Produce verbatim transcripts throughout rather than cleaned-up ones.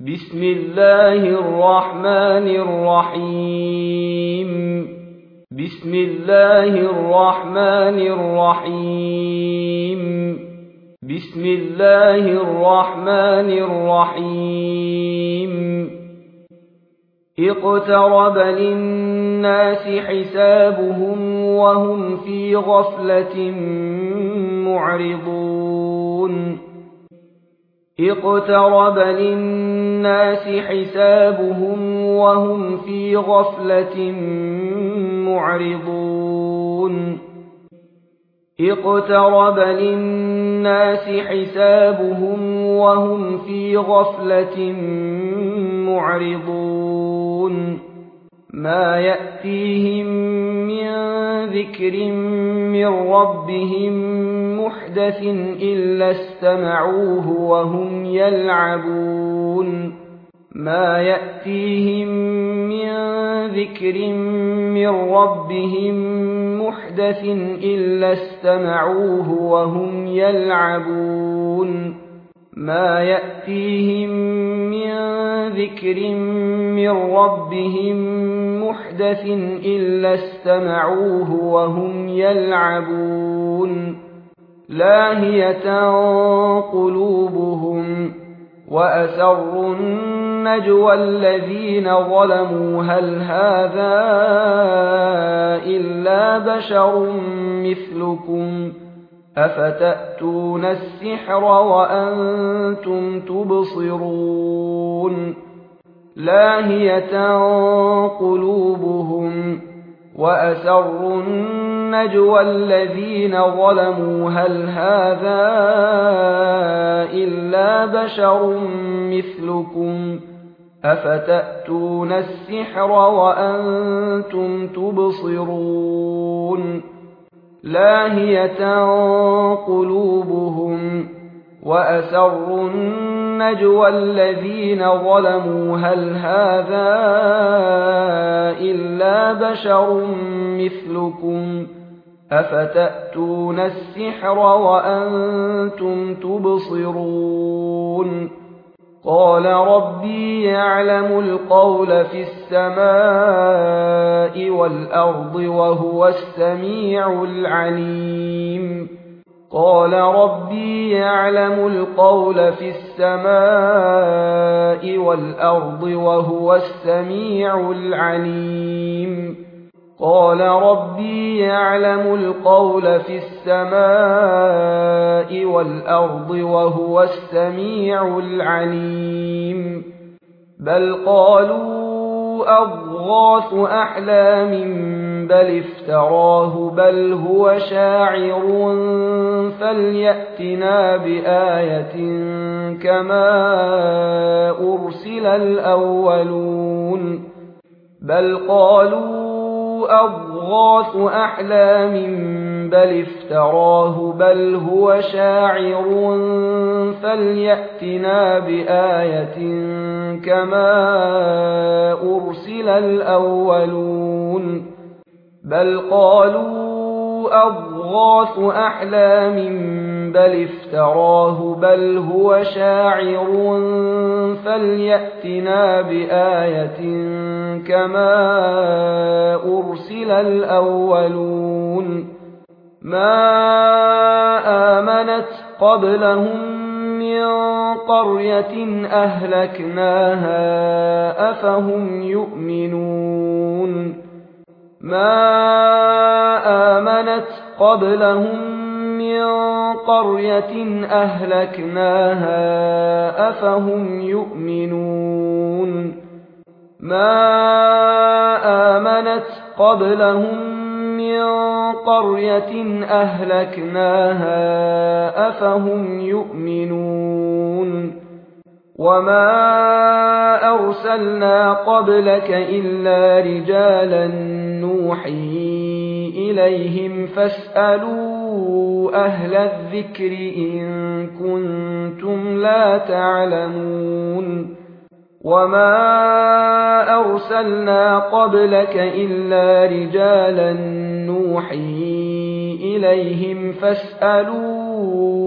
بسم الله الرحمن الرحيم بسم الله الرحمن الرحيم بسم الله الرحمن الرحيم اقترب للناس حسابهم وهم في غفلة معرضون اقترب للناس حسابهم وهم في غفلة معرضون اقترب للناس حسابهم وهم في غفلة معرضون ما يأتيهم من ذكر من ربهم محدث إلا استمعوه وهم يلعبون ما يأتيهم من ذكر من ربهم محدث إلا استمعوه وهم يلعبون ما يأتيهم من ذكر من ربهم محدث إلا استمعوه وهم يلعبون لاهية قلوبهم وأسروا النجوى الذين ظلموا هل هذا إلا بشر مثلكم أفتأتون السحر وأنتم تبصرون لاهية قلوبهم وأسروا النجوى الذين ظلموا هل هذا إلا بشر مثلكم أفتأتون السحر وأنتم تبصرون لاهية قلوبهم وأسروا النجوى الذين ظلموا هل هذا إلا بشر مثلكم أفتأتون السحر وأنتم تبصرون قال ربي يعلم القول في السماء والأرض وهو السميع العليم قال ربي يعلم القول في السماء والأرض وهو السميع العليم قال ربي يعلم القول في السماء والأرض وهو السميع العليم بل قالوا أضغاث أحلام بل افتراه بل هو شاعر فليأتنا بآية كما أرسل الأولون بل قالوا أضغاث أحلام بل افتراه بل هو شاعر فليأتنا بآية كما أرسل الأولون بل قالوا أضغاث أحلام بل افتراه بل هو شاعر فليأتنا بآية كما أرسل الأولون ما آمنت قبلهم من قرية أهلكناها أفهم يؤمنون ما آمنت قبلهم من قرية أهلكناها أفهم يؤمنون ما آمنت قبلهم من قرية أهلكناها أفهم يؤمنون وما أرسلنا قبلك إلا رجالا نوحي إليهم فاسألوا أهل الذكر إن كنتم لا تعلمون وما أرسلنا قبلك إلا رجالا نوحي إليهم فاسألوا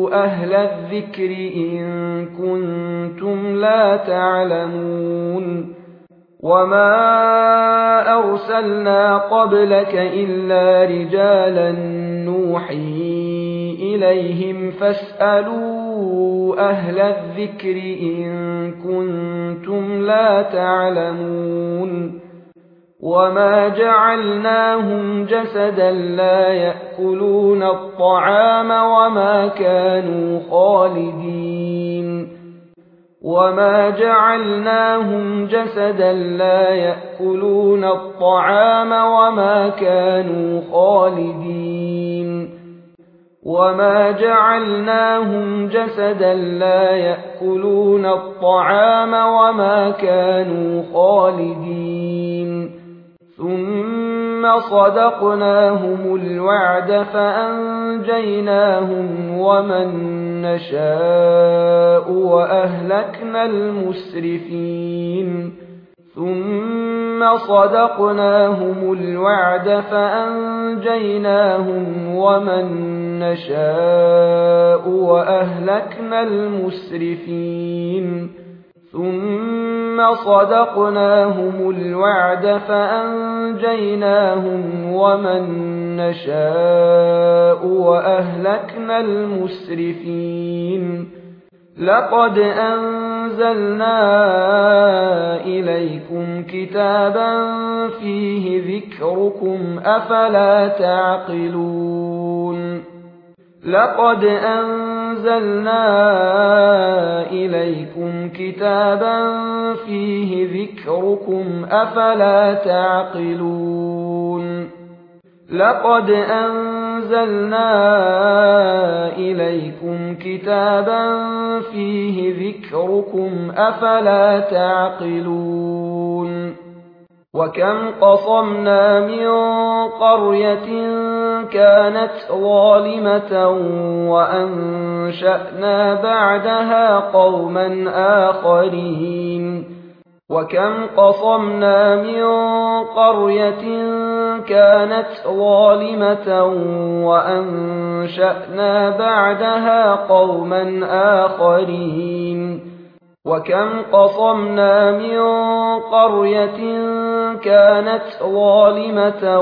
أهل الذكر إن كنتم لا تعلمون وما أرسلنا قبلك إلا رجالا نوحي إليهم فاسألوا أهل الذكر إن كنتم لا تعلمون وما جعلناهم جسدا لا يأكلون الطعام وما كانوا خالدين وما جعلناهم جسدا لا يأكلون الطعام وما كانوا خالدين وما جعلناهم جسدا لا يأكلون الطعام وما كانوا خالدين ثم صدقناهم الوعد فأنجيناهم ومن نشاء وأهلكنا المسرفين ثم صدقناهم الوعد فأنجيناهم ومن نشاء وأهلكنا المسرفين ثم صدقناهم الوعد فأنجيناهم ومن نشاء وأهلكنا المسرفين لقد أنزلنا إليكم كتابا فيه ذكركم أفلا تعقلون لقد أنزلنا إليكم كتابا فيه ذكركم أفلا تعقلون لقد أنزلنا إليكم كتابا فيه ذكركم أفلا تعقلون وكم قصمنا من قرية كانت ظالمة وأنشأنا بعدها قوما آخرين وكم قصمنا من قرية كانت ظالمة وأنشأنا بعدها قوما آخرين وكم قصمنا من قرية كانت ظالمة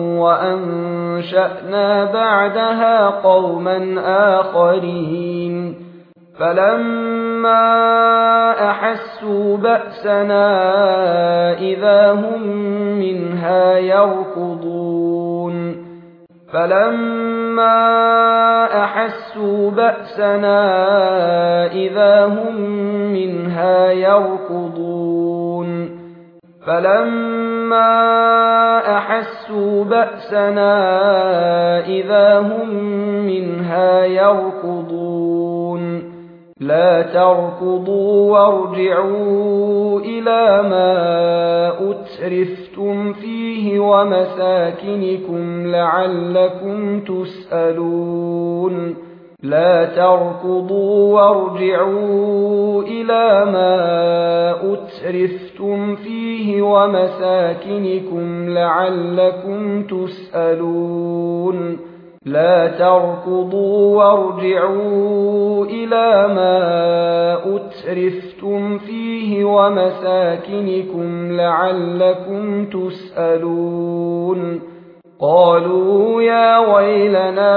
وأنشأنا بعدها قوما آخرين فلما أحسوا بأسنا إذا هم منها يركضون فلما أحسوا بأسنا إذا هم منها يركضون فلما أحسوا بأسنا إذا هم منها يركضون لا تركضوا وارجعوا إلى ما أترفتم فيه ومساكنكم لعلكم تسألون لا تركضوا وارجعوا إلى ما أترفتم فيه ومساكنكم لعلكم تسألون لا تركضوا وارجعوا إلى ما أترفتم فيه ومساكنكم لعلكم تسألون قالوا يا ويلنا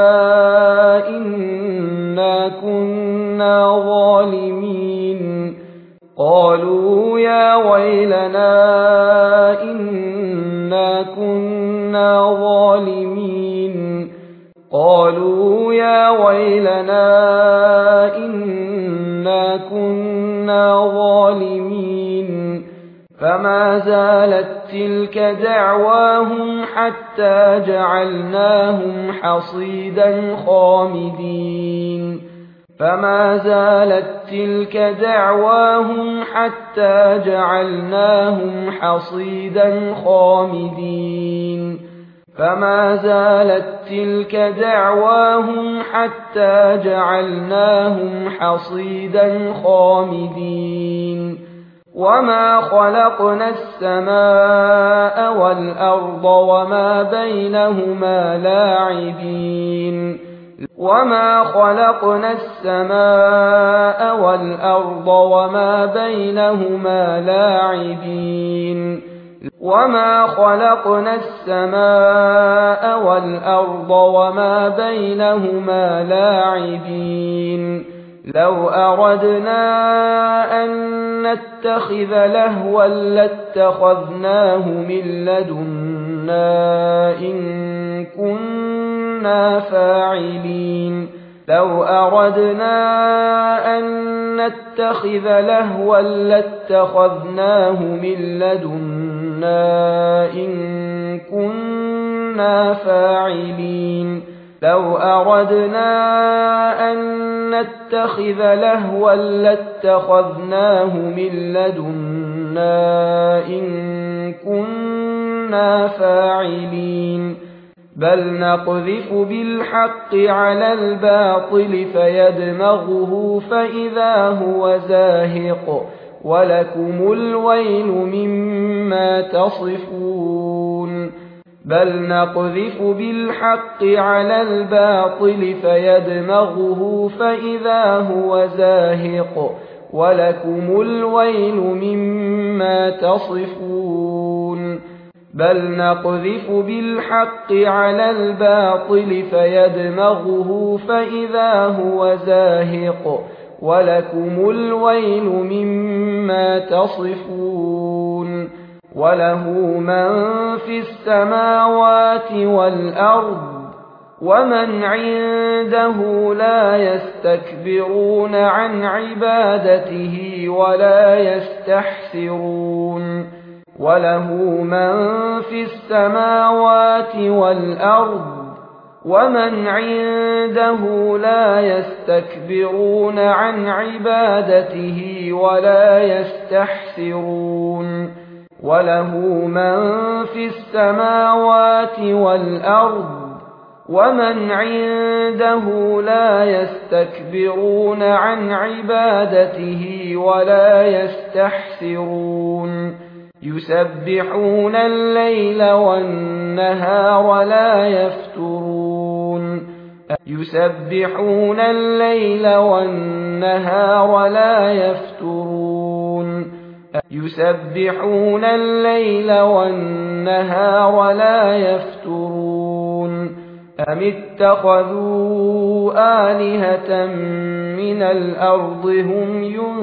إنا كنا ظالمين قالوا يا ويلنا إنا كنا ظالمين قالوا يا ويلنا إنا كنا ظالمين فما زالت تلك دعواهم حتى جعلناهم حصيدا خامدين فما زالت تلك دعواهم حتى جعلناهم حصيدا خامدين فما زالت تلك دعواهم حتى جعلناهم حصيدا خامدين وما خلقنا السماء والأرض وما بينهما لاعبين وما خلقنا السماء والأرض وما بينهما لاعبين وما خلقنا السماء والأرض وما بينهما لاعبين لو أردنا أن نتخذ لهوا لاتخذناه من لدنا إن كنا فاعلين لو أردنا أن نتخذ لهوا لاتخذناه من لدنا إن كنا فاعلين لو أردنا أن نتخذ لهوا لاتخذناه من لدنا إن كنا فاعلين بل نقذف بالحق على الباطل فيدمغه فإذا هو زاهق ولكم الويل مما تصفون بل نقذف بالحق على الباطل فيدمغه فإذا هو زاهق ولكم الويل مما تصفون بل نقذف بالحق على الباطل فيدمغه فإذا هو زاهق ولكم الويل مما تصفون وله من في السماوات والأرض ومن عنده لا يستكبرون عن عبادته ولا يستحسرون وله من في السماوات والأرض ومن عنده لا يستكبرون عن عبادته ولا يستحسرون وله من في السماوات والأرض ومن عنده لا يستكبرون عن عبادته ولا يستحسرون يسبحون الليل والنهار لا يفترون يسبحون الليل والنهار لا يفترون يسبحون الليل والنهار لا يفترون أم اتخذوا آلهة من الأرض هم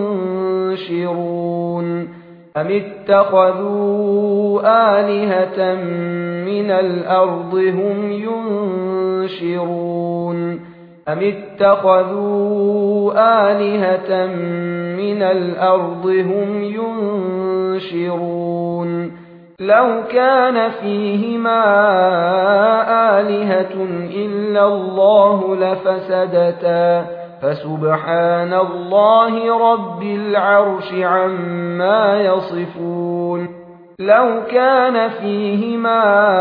ينشرون أم اتخذوا آلهة من الأرض هم ينشرون أم اتخذوا آلهة من الأرض هم ينشرون لو كان فيهما آلهة إلا الله لفسدتا فسبحان الله رب العرش عما يصفون لو كان فيهما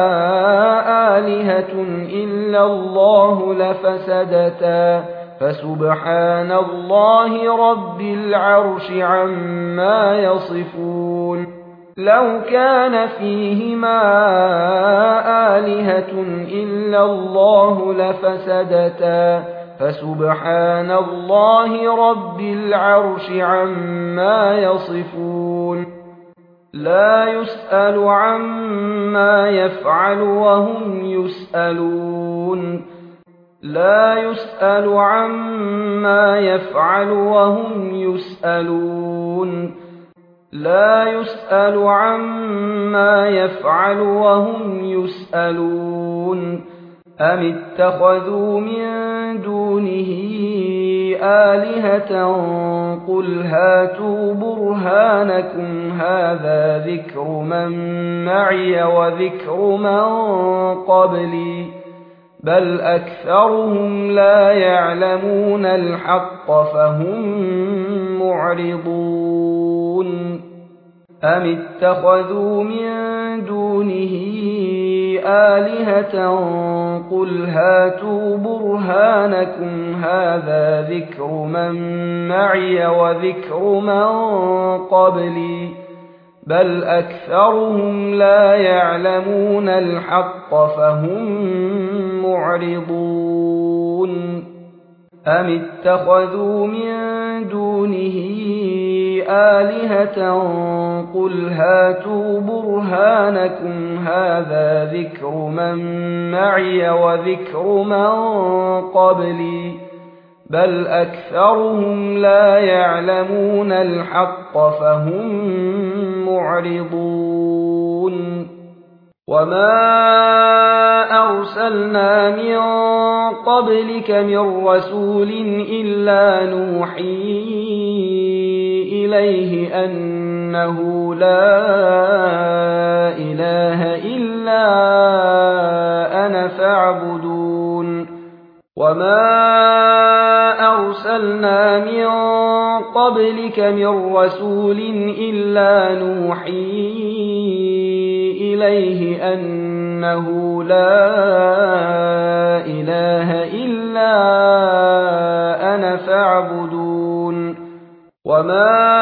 آلهة إلا الله لفسدتا فسبحان الله رب العرش عما يصفون لو كان فيهما آلهة إلا الله لفسدتا فسبحان الله رب العرش عما يصفون لا يسأل عما يفعل وهم يسألون لا يسأل عما يفعل وهم يسألون لا يسأل عما يفعل وهم يسألون أم اتخذوا من دونه آلهة قل هاتوا برهانكم هذا ذكر من معي وذكر من قبلي بل أكثرهم لا يعلمون الحق فهم معرضون أم اتخذوا من دونه آلهة قل هاتوا برهانكم هذا ذكر من معي وذكر من قبلي بل أكثرهم لا يعلمون الحق فهم معرضون أم اتخذوا من دونه آلهة قل هاتوا برهانكم هذا ذكر من معي وذكر من قبلي بل أكثرهم لا يعلمون الحق فهم معرضون وما أرسلنا من قبلك من رسول إلا نوحي إليه أنه لا إله إلا أنا فاعبدون وما أرسلنا من قبلك من رسول إلا نوحي إليه أنه لا إله إلا أنا فاعبدون وما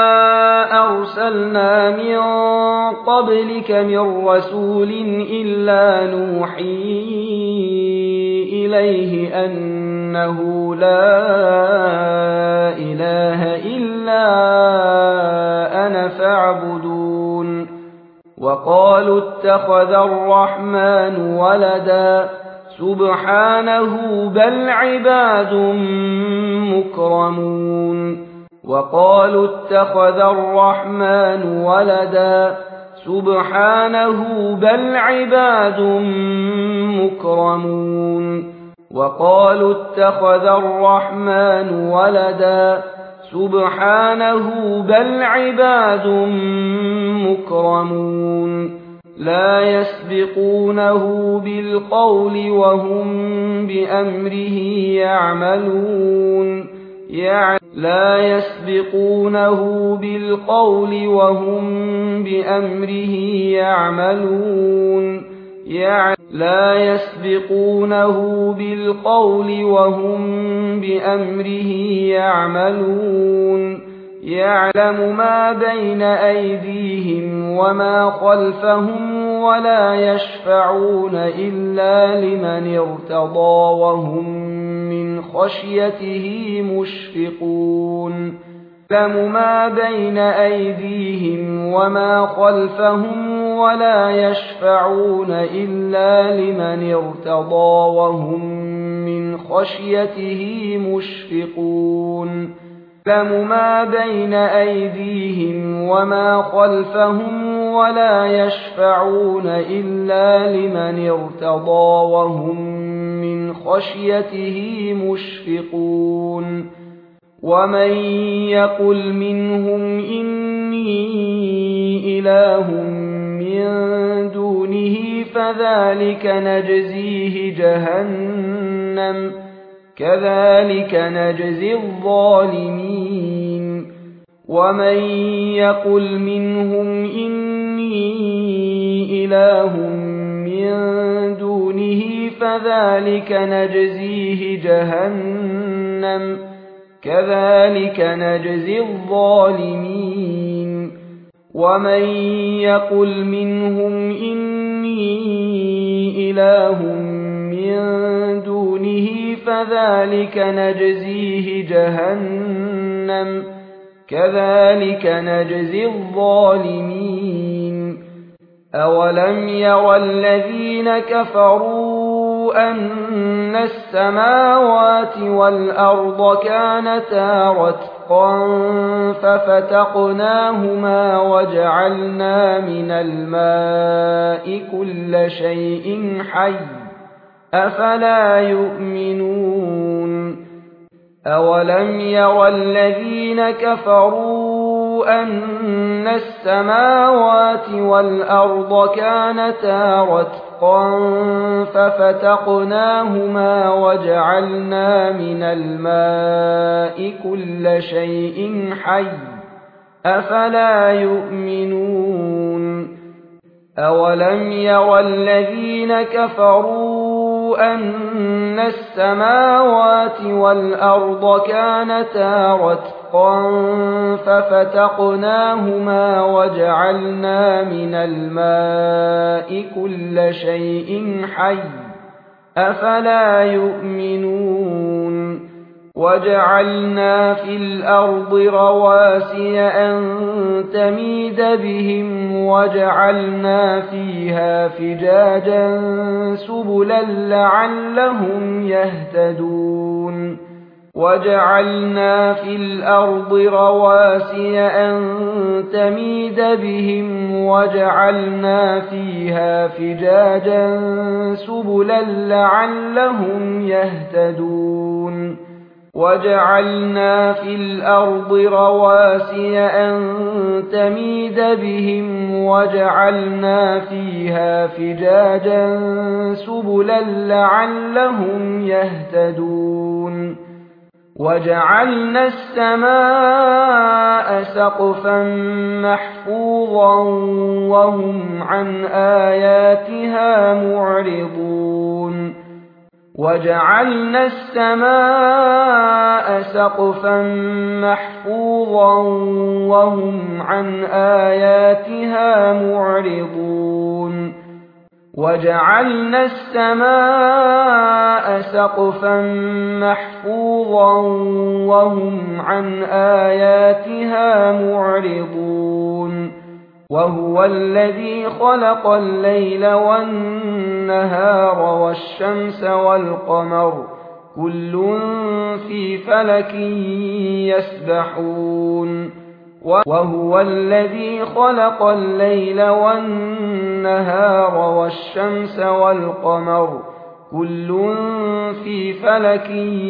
أرسلنا من قبلك من رسول إلا نوحي إليه أنه لا إله إلا أنا فاعبدون وقالوا اتخذ الرحمن ولدا سبحانه بل عباد مكرمون وقالوا اتخذ الرحمن ولدا سبحانه بل عباد مكرمون وقالوا اتخذ الرحمن ولدا سبحانه بل عباد مكرمون لا يسبقونه بالقول وهم بأمره يعملون لا يسبقونه بالقول وهم بأمره يعملون لا يسبقونه بالقول وهم بأمره يعملون يعلم ما بين أيديهم وما خلفهم ولا يشفعون إلا لمن ارتضى وهم من خشيته مشفقون يعلم ما بين أيديهم وما خلفهم ولا يشفعون إلا لمن ارتضى وهم من خشيته مشفقون يعلم ما بين أيديهم وما خلفهم ولا يشفعون إلا لمن ارتضى وهم من خشيته مشفقون ومن يقل منهم إني إله من دونه فذلك نجزيه جهنم كذلك نجزي الظالمين ومن يقل منهم إني إله من دونه فذلك نجزيه جهنم كذلك نجزي الظالمين ومن يقل منهم إني إله من دونه فذلك نجزيه جهنم كذلك نجزي الظالمين أولم ير الذين كفروا أن السماوات والأرض كانتا رتقا ففتقناهما وجعلنا من الماء كل شيء حي أفلا يؤمنون أولم ير الذين كفروا أن السماوات والأرض كانتا رتقا ففتقناهما وجعلنا من الماء كل شيء حي أفلا يؤمنون أولم ير الذين كفروا أن السماوات والأرض كانتا رتقا ففتقناهما وجعلنا من الماء كل شيء حي أفلا يؤمنون وجعلنا في الأرض رواسي أن تميد بهم وجعلنا فيها فجاجا سبلا لعلهم يهتدون وجعلنا في الأرض رواسي أن تميد بهم وجعلنا فيها فجاجا سبلا لعلهم يهتدون وجعلنا في الأرض رواسي أن تميد بهم وجعلنا فيها فجاجا سبلا لعلهم يهتدون وجعلنا السماء سقفا محفوظا وهم عن آياتها معرضون وجعلنا السماء سقفا محفوظا وهم عن آياتها معرضون وجعلنا السماء سقفا محفوظا وهم عن آياتها معرضون وهو الذي خلق الليل والنهار والشمس والقمر كل في فلك يسبحون وهو الذي خلق الليل والنهار والشمس والقمر كل في فلك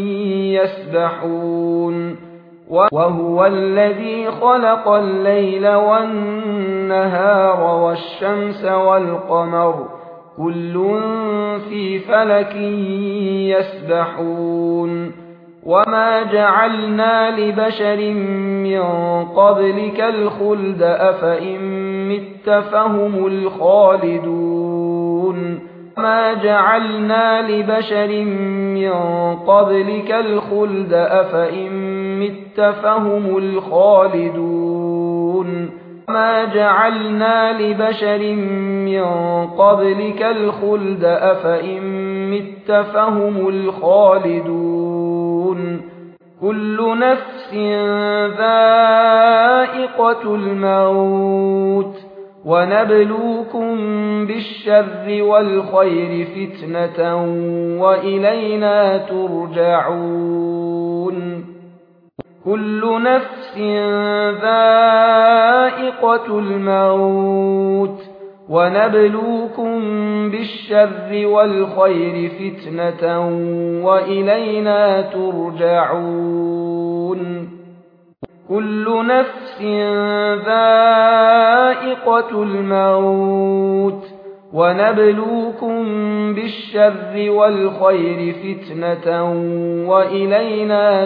يسبحون وهو الذي خلق الليل والنهار والشمس والقمر كل في فلك يسبحون وما جعلنا لبشر من قبلك الخلد أفإن مت فهم الخالدون ما جعلنا لبشر من قبلك الخلد أفإن مت فهم الخالدون ما جعلنا لبشر من قبلك الخلد أفإن مت فهم الخالدون كل نفس ذائقة الموت ونبلوكم بالشر والخير فتنة وإلينا ترجعون كل نفس ذائقة الموت ونبلوكم بالشر والخير فتنة وإلينا ترجعون كل نفس ذائقة الموت ونبلوكم بالشر والخير فتنة وإلينا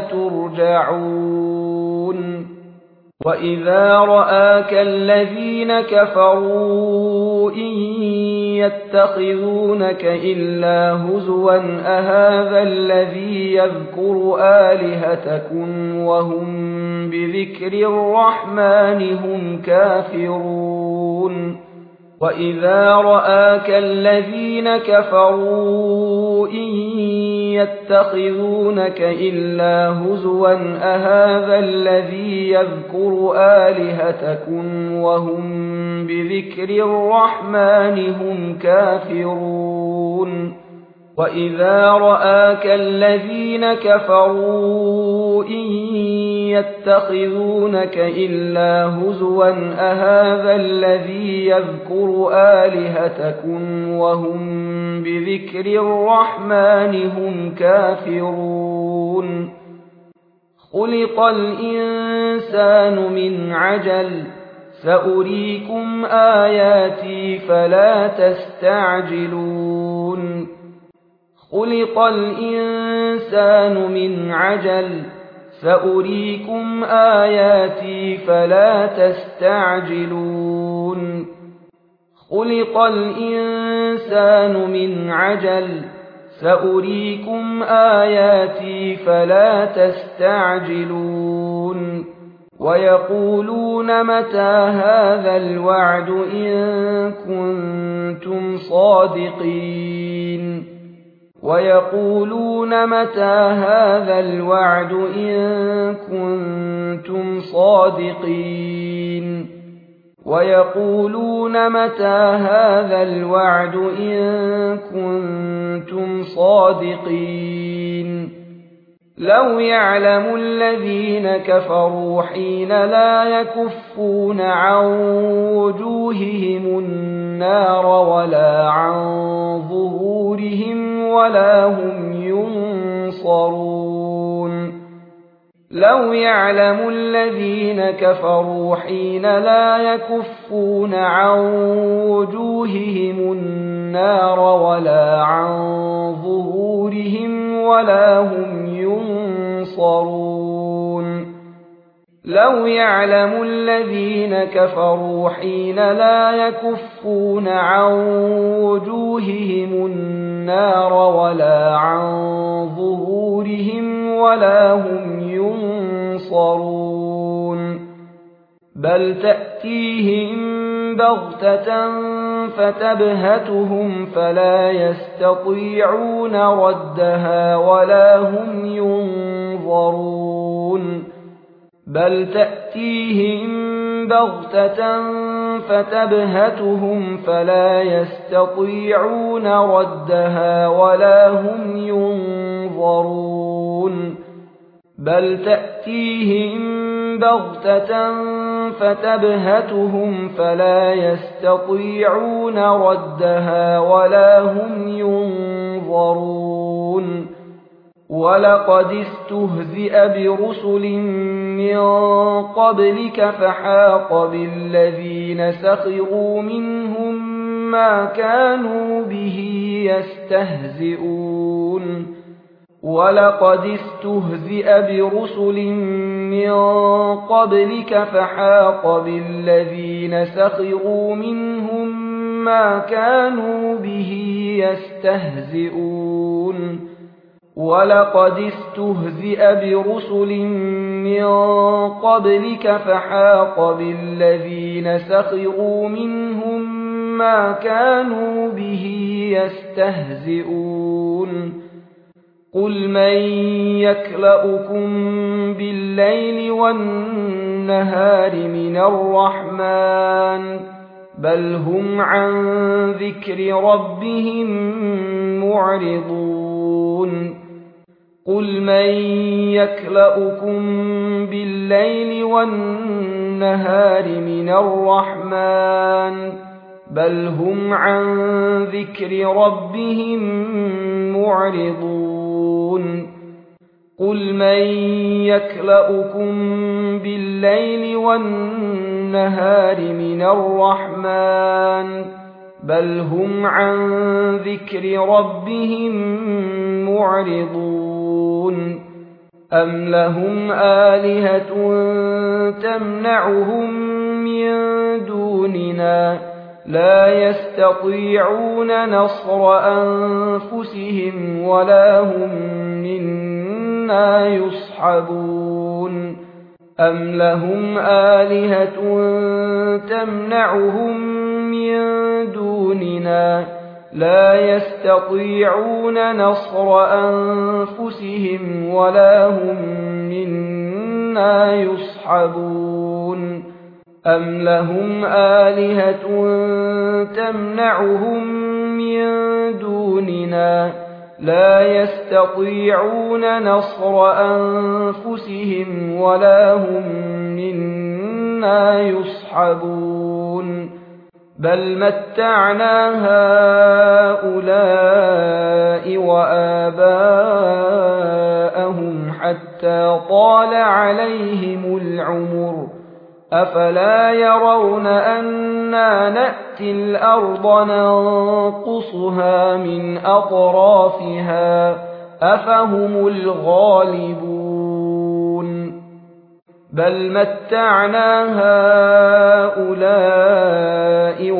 ترجعون وإذا رآك الذين كفروا إن يتخذونك إلا هزوا أهذا الذي يذكر آلهتكم وهم بذكر الرحمن هم كافرون وإذا رآك الذين كفروا إن يتخذونك إلا هزوا أهذا الذي يذكر آلهتكم وهم بذكر الرحمن هم كافرون وإذا رآك الذين كفروا إن يتخذونك إلا هزوا أهذا الذي يذكر آلهتكم وهم بذكر الرحمن هم كافرون خلق الإنسان من عجل سأريكم آياتي فلا تستعجلون خلق الإنسان من عجل سأريكم آياتي فلا تستعجلون خلق الإنسان من عجل سأريكم آياتي فلا تستعجلون ويقولون متى هذا الوعد إن كنتم صادقين ويقولون متى هذا الوعد إن كنتم صادقين ويقولون متى هذا الوعد إن كنتم صادقين لو يعلم الذين كفروا حين لا يكفون عن وجوههم النار ولا عن ظهورهم ولا هم ينصرون لو يعلم الذين كفروا حين لا يكفون عن وجوههم النار ولا عن ظهورهم ولا هم ينصرون لو يعلم الذين كفروا حين لا يكفون عن وجوههم النار ولا عن ظهورهم ولا هم ينصرون بل تأتيهم بغتة فتبهتهم فلا يستطيعون ردها ولا هم ينظرون بل تأتيهم بغتة فتبهتهم فلا يستطيعون ردها ولا هم ينظرون بل تأتيهم بغتة فتبهتهم فلا يستطيعون ردها ولا هم ينظرون ولقد استهزئ برسل من قبلك فحاق بالذين سخروا منهم ما كانوا به يستهزئون ولقد استهزئ برسل من قبلك فحاق بالذين سخروا منهم ما كانوا به يستهزئون ولقد استهزئ برسل من قبلك فحاق بالذين سخروا منهم ما كانوا به يستهزئون قل من يكلؤكم بالليل والنهار من الرحمن بل هم عن ذكر ربهم معرضون قل من يكلؤكم بالليل والنهار من الرحمن بل هم عن ذكر ربهم معرضون قل من يكلؤكم بالليل والنهار من الرحمن بل هم عن ذكر ربهم معرضون أم لهم آلهة تمنعهم من دوننا لا يستطيعون نصر أنفسهم ولا هم منا يصحبون أم لهم آلهة تمنعهم من دوننا لا يستطيعون نصر أنفسهم ولا هم منا يصحبون أم لهم آلهة تمنعهم من دوننا لا يستطيعون نصر أنفسهم ولا هم منا يصحبون بل متعنا هؤلاء وآباءهم حتى طال عليهم العمر أفلا يرون أنا نأتي الأرض ننقصها من أطرافها أفهم الغالبون بل متعنا هؤلاء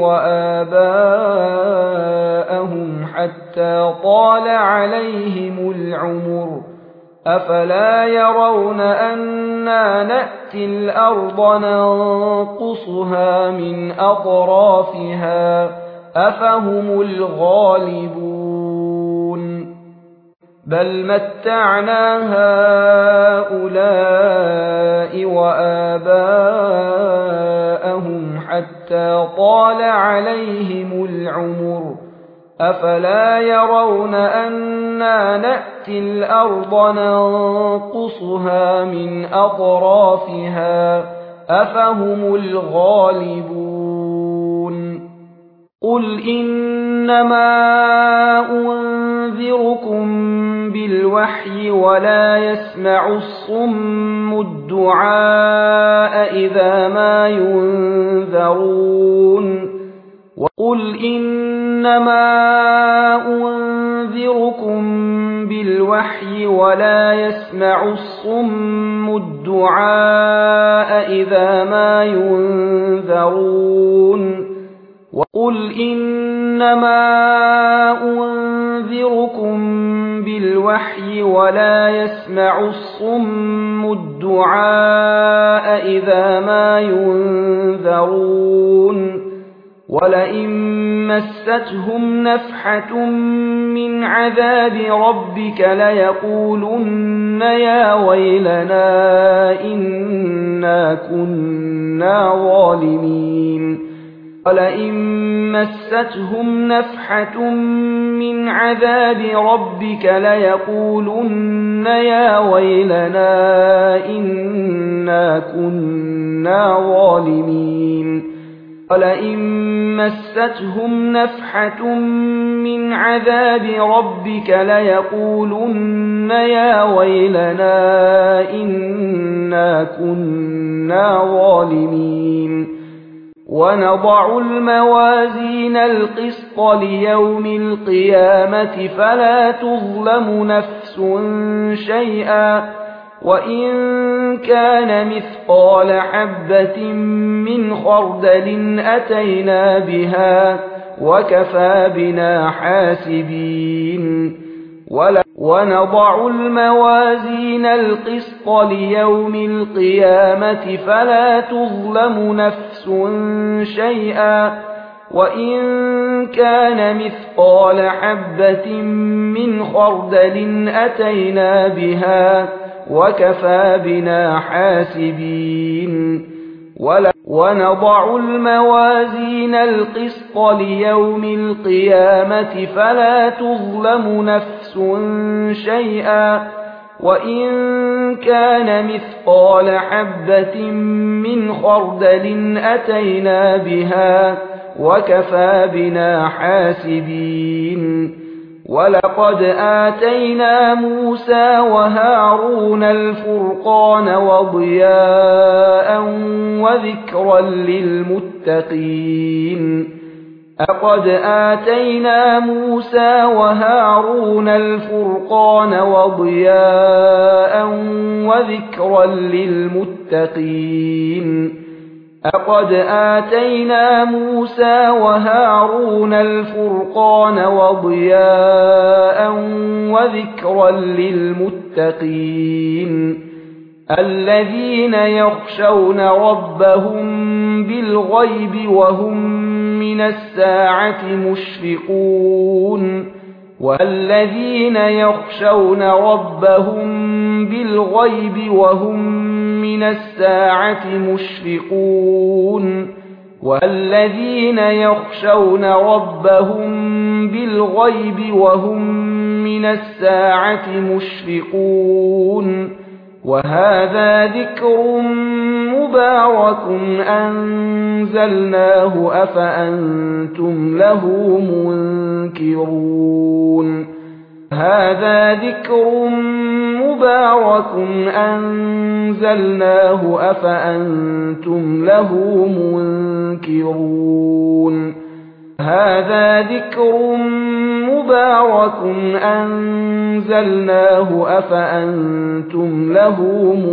وآباءهم حتى طال عليهم العمر أفلا يرون أنا نأتي الأرض ننقصها من أطرافها أفهم الغالبون بل متعنا هؤلاء وآباءهم حتى طال عليهم العمر أفلا يرون أنا نأتي الأرض ننقصها من أطرافها أفهم الغالبون قل إنما أنذركم بالوحي ولا يسمع الصم الدعاء إذا ما ينذرون وقل إنما أنذركم بالوحي ولا يسمع الصم الدعاء إذا ما ينذرون وقل إنما أنذركم بالوحي ولا يسمع الصم الدعاء إذا ما ينذرون ولئن مستهم نفحة من عذاب ربك ليقولن يا ويلنا إنا كنا ظالمين ولئن مستهم نفحة من عذاب ربك ليقولن يا ويلنا إنا كنا ظالمين ولئن مستهم نفحة من عذاب ربك ليقولن يا ويلنا إنا كنا ظالمين ونضع الموازين القسط ليوم القيامة فلا تظلم نفس شيئا وإن كان مثقال حبة من خردل أتينا بها وكفى بنا حاسبين ونضع الموازين القسط ليوم القيامة فلا تظلم نفس شيئا وإن كان مثقال حبة من خردل أتينا بها وكفى بنا حاسبين ونضع الموازين القسط ليوم القيامة فلا تظلم نفس شيئا وإن كان مثقال حبة من خردل أتينا بها وكفى بنا حاسبين ولقد آتينا موسى وهارون الفرقان وضياء وذكرا للمتقين لقد آتينا موسى وهارون الفرقان وضياء وذكرا للمتقين لقد آتينا موسى وهارون الفرقان وضياء وذكرا للمتقين الذين يخشون ربهم بالغيب وهم من الساعة مشفقون والذين يخشون ربهم بالغيب وهم من الساعة مشفقون والذين يخشون ربهم بالغيب وهم من الساعة مشفقون وهذا ذكر مبارك أنزلناه أفأنتم له منكرون هذا ذكر مبارك أنزلناه أفأنتم له منكرون هذا ذكر مبارك أنزلناه أفأنتم له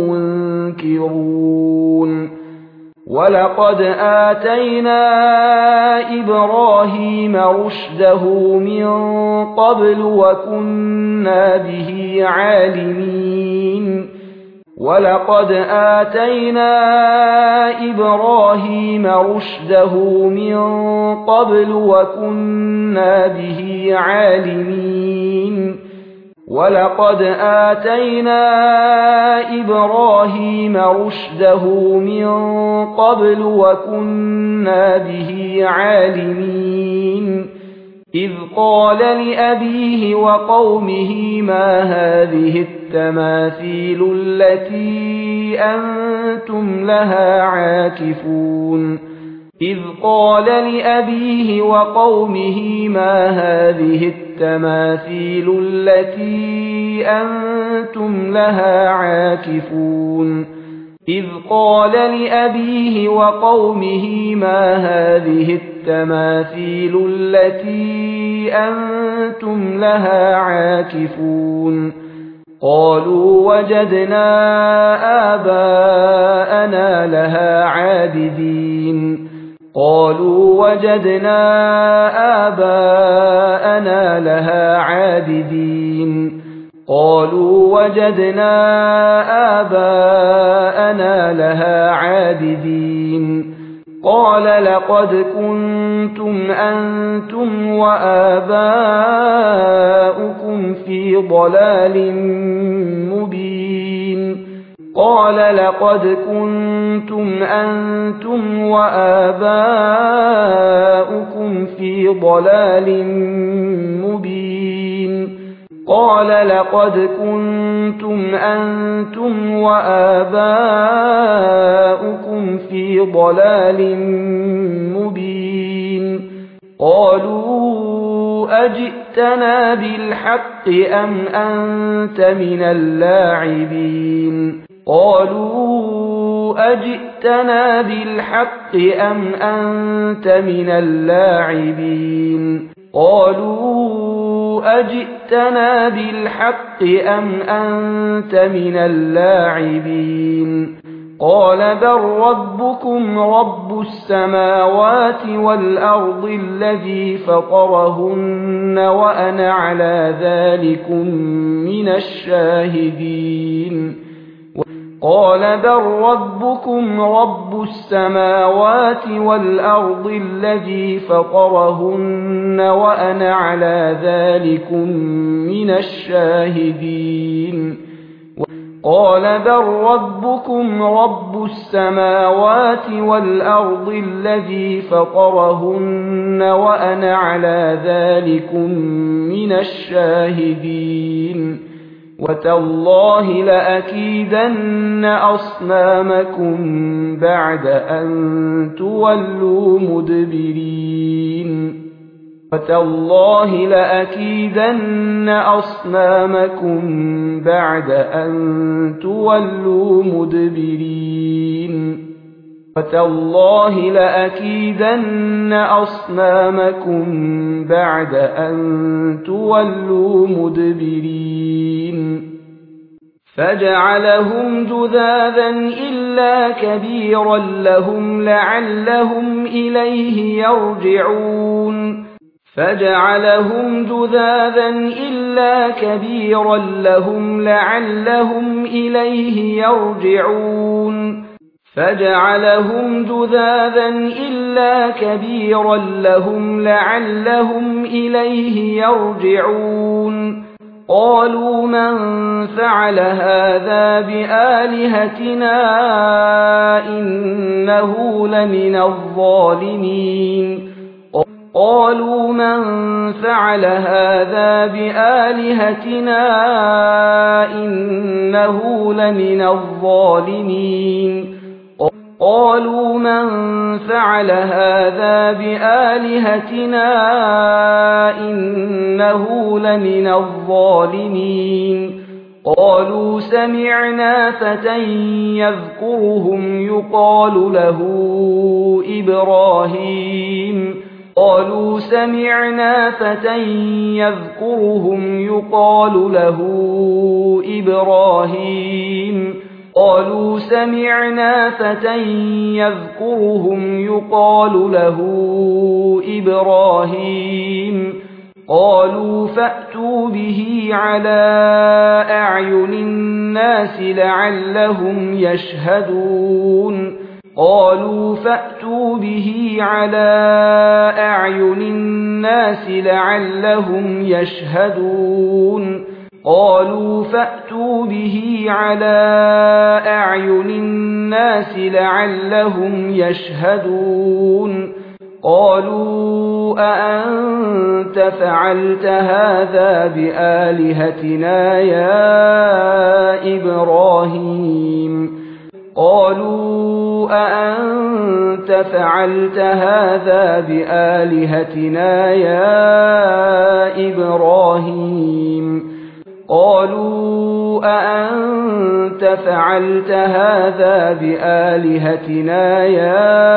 منكرون ولقد آتينا إبراهيم رشده من قبل وكنا به عالمين ولقد آتينا إبراهيم رشده من قبل وكنا به عالمين ولقد آتينا إبراهيم رشده من قبل وكنا به عالمين إذ قال لأبيه وقومه ما هذه التماثيل التي أنتم لها عاكفون إذ قال لأبيه وقومه ما هذه التماثيل التي أنتم لها عاكفون إذ قال لأبيه وقومه ما هذه التماثيل التي أنتم لها عاكفون قالوا وجدنا آباءنا لها عابدين قالوا وجدنا آباءنا لها عابدين قالوا وجدنا آباءنا لها عابدين قال لقد كنتم أنتم وآباؤكم في ضلال مبين قال لقد كنتم أنتم وآباؤكم في ضلال مبين قال لقد كنتم أنتم وآباؤكم في ضلال مبين قالوا أجئتنا بالحق أم أنت من اللاعبين قالوا أجئتنا بالحق أم أنت من اللاعبين قالوا أجئتنا بالحق أم أنت من اللاعبين قال بل ربكم رب السماوات والأرض الذي فطرهن وأنا على ذلكم من الشاهدين قال بل ربكم رب السماوات والأرض الذي فطرهن وأنا على ذلكم من الشاهدين قال بل ربكم رب السماوات والأرض الذي فطرهن وأنا على ذلكم من الشاهدين وتالله لأكيدن أصنامكم بعد أن تولوا مدبرين وتالله لأكيدن أصنامكم بعد أن تولوا مدبرين وتالله لأكيدن أصنامكم بعد أن تولوا مدبرين فجعلهم جذاذا إلا كبيرا لهم لعلهم إليه يرجعون فجعلهم جذاذا إلا كبيرا لهم لعلهم إليه يرجعون فجعلهم جذاذا إلا كبيرا لهم لعلهم إليه يرجعون قالوا من فعل هذا بآلهتنا إنه لمن الظالمين قالوا من فعل هذا بآلهتنا إنه لمن الظالمين قالوا من فعل هذا بآلهتنا إنه لمن الظالمين قالوا سمعنا فتى يذكرهم يقال له إبراهيم قالوا سمعنا فتى يذكرهم يقال له إبراهيم قالوا سمعنا فتى يذكرهم يقال له إبراهيم قالوا فأتوا به على أعين الناس لعلهم يشهدون قالوا فأتوا به على أعين الناس لعلهم يشهدون قالوا فأتوا به على أعين الناس لعلهم يشهدون قالوا أأنت فعلت هذا بآلهتنا يا إبراهيم قالوا أأنت فعلت هذا بآلهتنا يا إبراهيم قالوا أأنت فعلت هذا بآلهتنا يا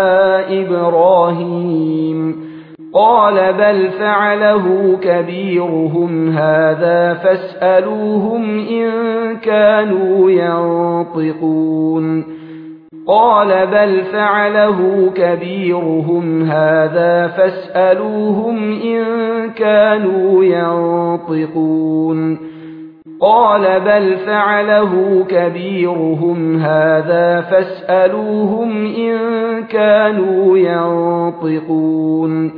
إبراهيم قال بل فعله كبيرهم هذا فاسألوهم إن كانوا ينطقون قال بل فعله كبيرهم هذا فاسألوهم إن كانوا ينطقون قال بل فعله كبيرهم هذا فاسألوهم إن كانوا ينطقون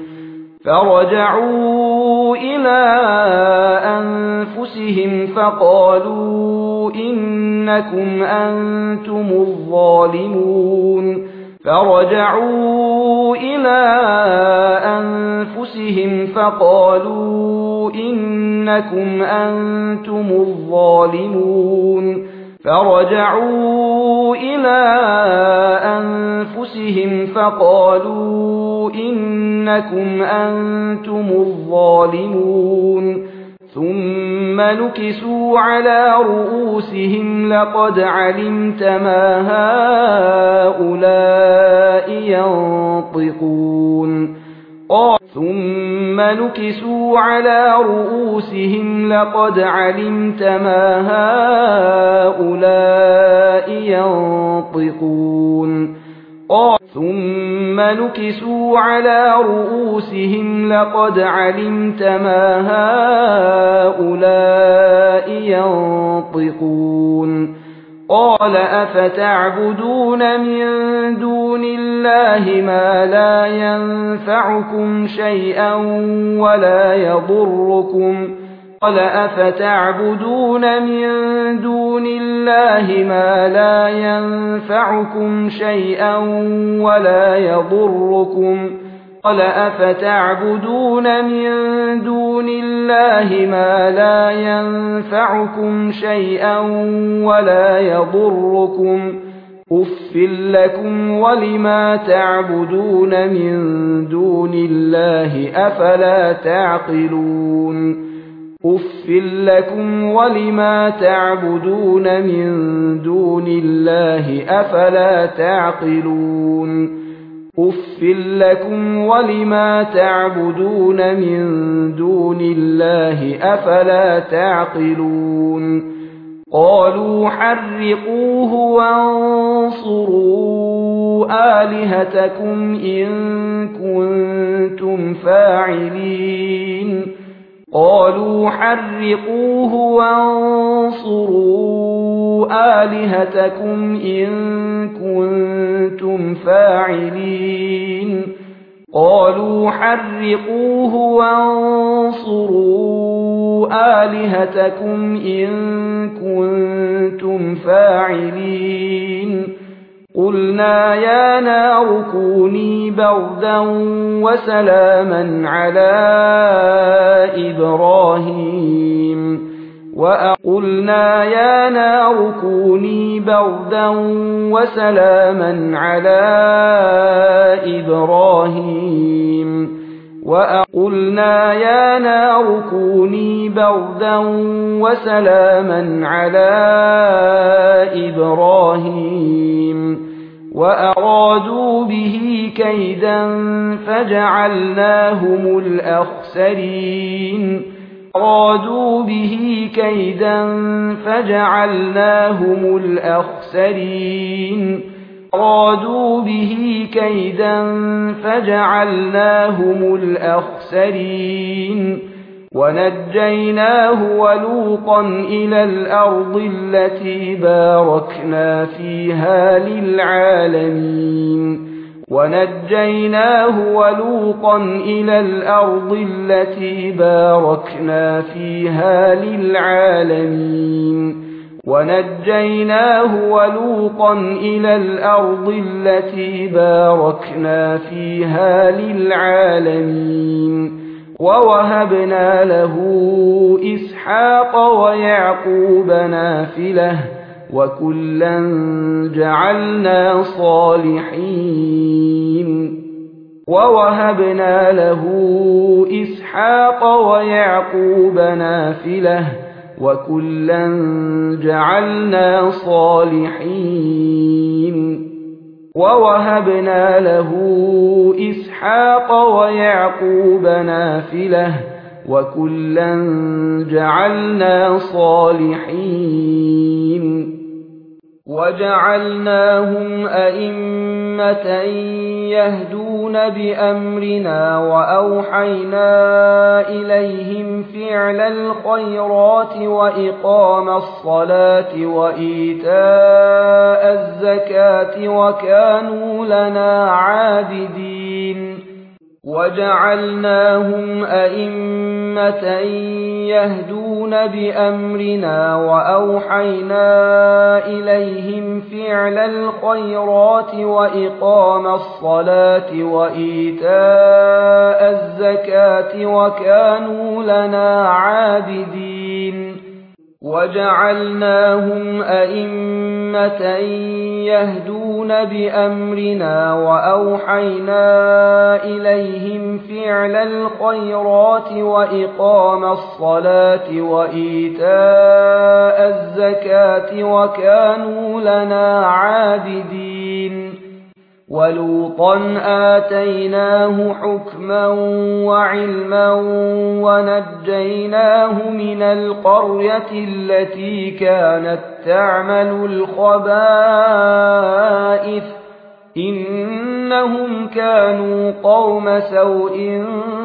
فرجعوا إلى أنفسهم فقالوا إنكم أنتم الظالمون فرجعوا إلى أنفسهم فقالوا إنكم أنتم الظالمون فرجعوا إلى أنفسهم فقالوا إنكم أنتم الظالمون ثم نكسوا على رؤوسهم لقد علمت ما هؤلاء ينطقون ثم نكسوا على رؤوسهم لقد علمت ما هؤلاء ينطقون ثم نكسوا على رؤوسهم لقد علمت ما هؤلاء ينطقون قال أفتعبدون من دون الله ما لا ينفعكم شيئا ولا يضركم قال أفتعبدون من دون الله ما لا ينفعكم شيئا ولا يضركم قال أفتعبدون من دون الله ما لا ينفعكم شيئا ولا يضركم أف لكم ولما تعبدون من دون الله أفلا تعقلون أف لكم ولما تعبدون من دون الله أفلا تعقلون أف لكم ولما تعبدون من دون الله أفلا تعقلون قالوا حرقوه وانصروا آلهتكم إن كنتم فاعلين قالوا حرقوه وانصروا آلهتكم إن كنتم فاعلين قالوا حرقوه وانصروا آلهتكم إن كنتم فاعلين قلنا يا نار كوني بردا وسلاما على إبراهيم وقلنا يا نار كوني بردا وسلاما على إبراهيم وقلنا يا نار كوني بردا وسلاما على إبراهيم وأرادوا به كيدا فجعلناهم الأخسرين أرادوا به كيدا فجعلناهم الأخسرين أرادوا به كيدا فجعلناهم الأخسرين ونجيناه ولوطا إلى الأرض التي باركنا فيها للعالمين ونجيناه ولوطا إلى الأرض التي باركنا فيها للعالمين ونجيناه ولوطا إلى الأرض التي باركنا فيها للعالمين ووهبنا له إسحاق ويعقوب نافلة وكلا جعلنا صالحين ووهبنا له إسحاق ويعقوب نافلة وكلا جعلنا صالحين ووهبنا له إسحاق ويعقوب نافلة وكلا جعلنا صالحين وجعلناهم أئمة يهدون بأمرنا وأوحينا إليهم فعل الخيرات وإقام الصلاة وإيتاء الزكاة وكانوا لنا عابدين وجعلناهم أئمة يهدون بأمرنا وأوحينا إليهم فعل الخيرات وإقام الصلاة وإيتاء الزكاة وكانوا لنا عابدين وجعلناهم أئمة يهدون بأمرنا وأوحينا إليهم فعل الخيرات وإقام الصلاة وإيتاء الزكاة وكانوا لنا عابدين ولوطا آتيناه حكما وعلما ونجيناه من القرية التي كانت تعمل الخبائث إنهم كانوا قوم سوء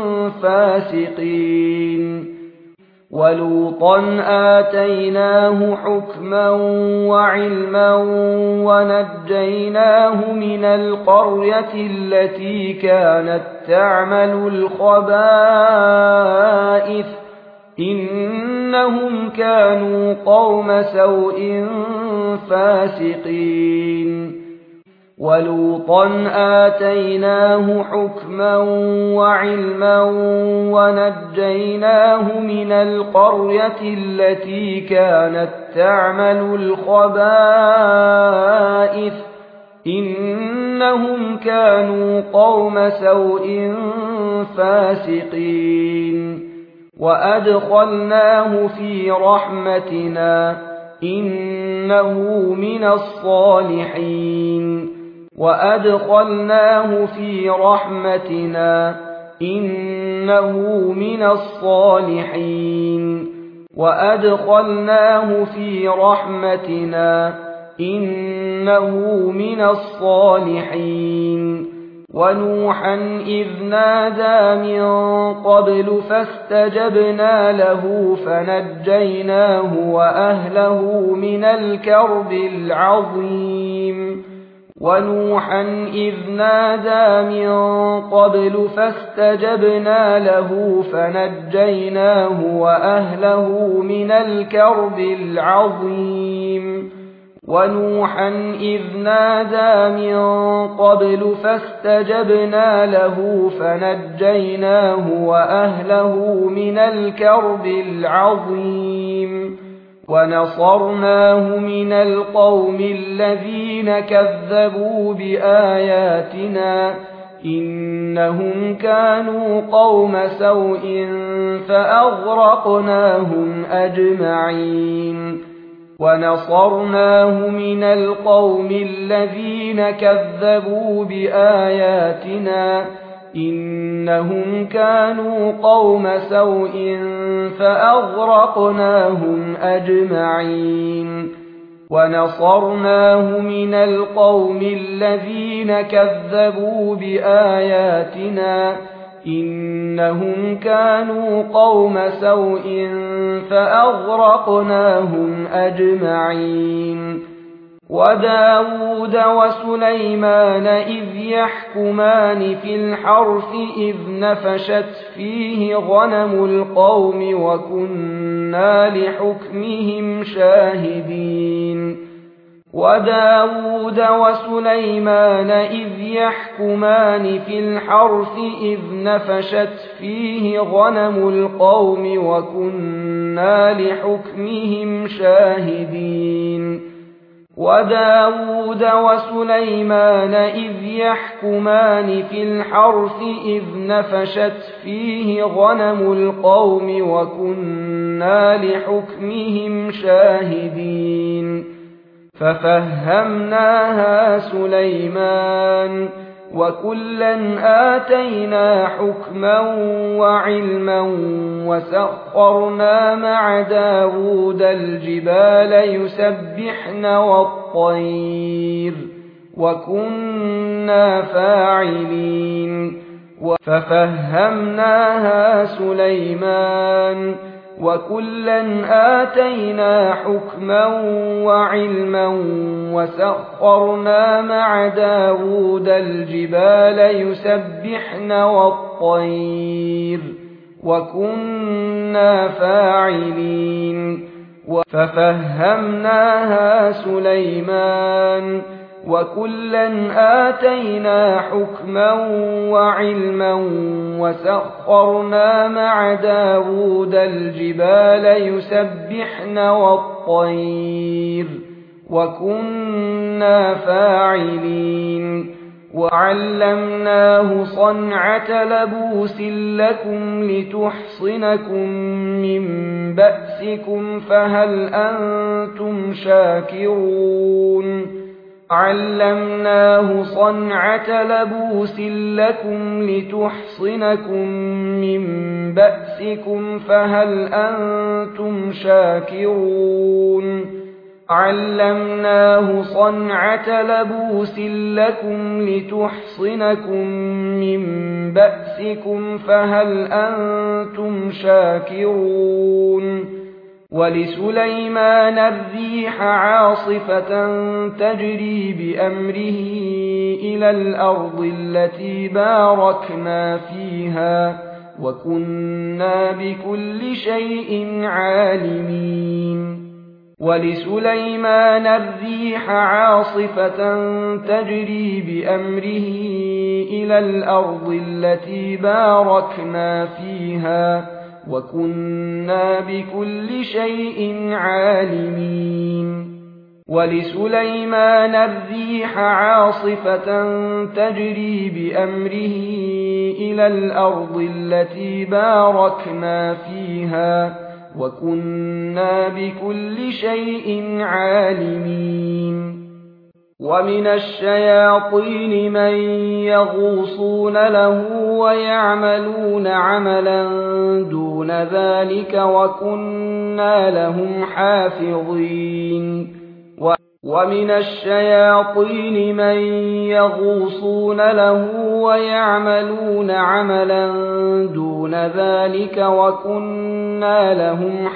فاسقين ولوطا آتيناه حكما وعلما ونجيناه من القرية التي كانت تعمل الخبائث إنهم كانوا قوم سوء فاسقين ولوطا آتيناه حكما وعلما ونجيناه من القرية التي كانت تعمل الخبائث إنهم كانوا قوم سوء فاسقين وأدخلناه في رحمتنا إنه من الصالحين وأدخلناه في رحمتنا إنه من الصالحين وأدخلناه في رحمتنا إنه من الصالحين ونوحا إذ نادى من قبل فاستجبنا له فنجيناه وأهله من الكرب العظيم ونوحا إذ نادى من قبل فاستجبنا له فنجيناه وأهله من الكرب العظيم ونوحا إذ نادى من قبل فاستجبنا له فنجيناه وأهله من الكرب العظيم ونصرناه من القوم الذين كذبوا بآياتنا إنهم كانوا قوم سوء فأغرقناهم أجمعين ونصرناه من القوم الذين كذبوا بآياتنا إنهم كانوا قوم سوء فأغرقناهم أجمعين ونصرناه من القوم الذين كذبوا بآياتنا إنهم كانوا قوم سوء فأغرقناهم أجمعين وداود وسليمان إذ يحكمان في الحرث إذ نفشت فيه غنم القوم وكنا لحكمهم شاهدين وداود وسليمان إذ يحكمان في الحرث إذ نفشت فيه غنم القوم وكنا لحكمهم شاهدين وداود وسليمان إذ يحكمان في الحرث إذ نفشت فيه غنم القوم وكنا لحكمهم شاهدين ففهمناها سليمان وكلا آتينا حكما وعلما وسخرنا مع داود الجبال يسبحن والطير وكنا فاعلين ففهمناها سليمان وكلا آتينا حكما وعلما وسخرنا مع داود الجبال يسبحن والطير وكنا فاعلين ففهمناها سليمان وكلا آتينا حكما وعلما وسخرنا مع داود الجبال يسبحن والطير وكنا فاعلين وعلمناه صنعة لبوس لكم لتحصنكم من بأسكم فهل أنتم شاكرون علمناه صنعة لبوس لكم لتحصنكم من بأسكم فهل أنتم شاكرون علمناه صنعة لبوس لكم لتحصنكم من بأسكم فهل أنتم شاكرون ولسليمان الريح عاصفة تجري بأمره إلى الأرض التي باركنا فيها وكنا بكل شيء عالمين ولسليمان الريح عاصفة تجري بأمره إلى الأرض التي باركنا فيها وكنا بكل شيء عالمين ولسليمان الريح عاصفة تجري بأمره إلى الأرض التي باركنا فيها وكنا بكل شيء عالمين ومن الشياطين من يغوصون له ويعملون عملا دون ذلك وكنا لهم حافظين ومن الشياطين من يغوصون له ويعملون عملا دون ذلك وكنا لهم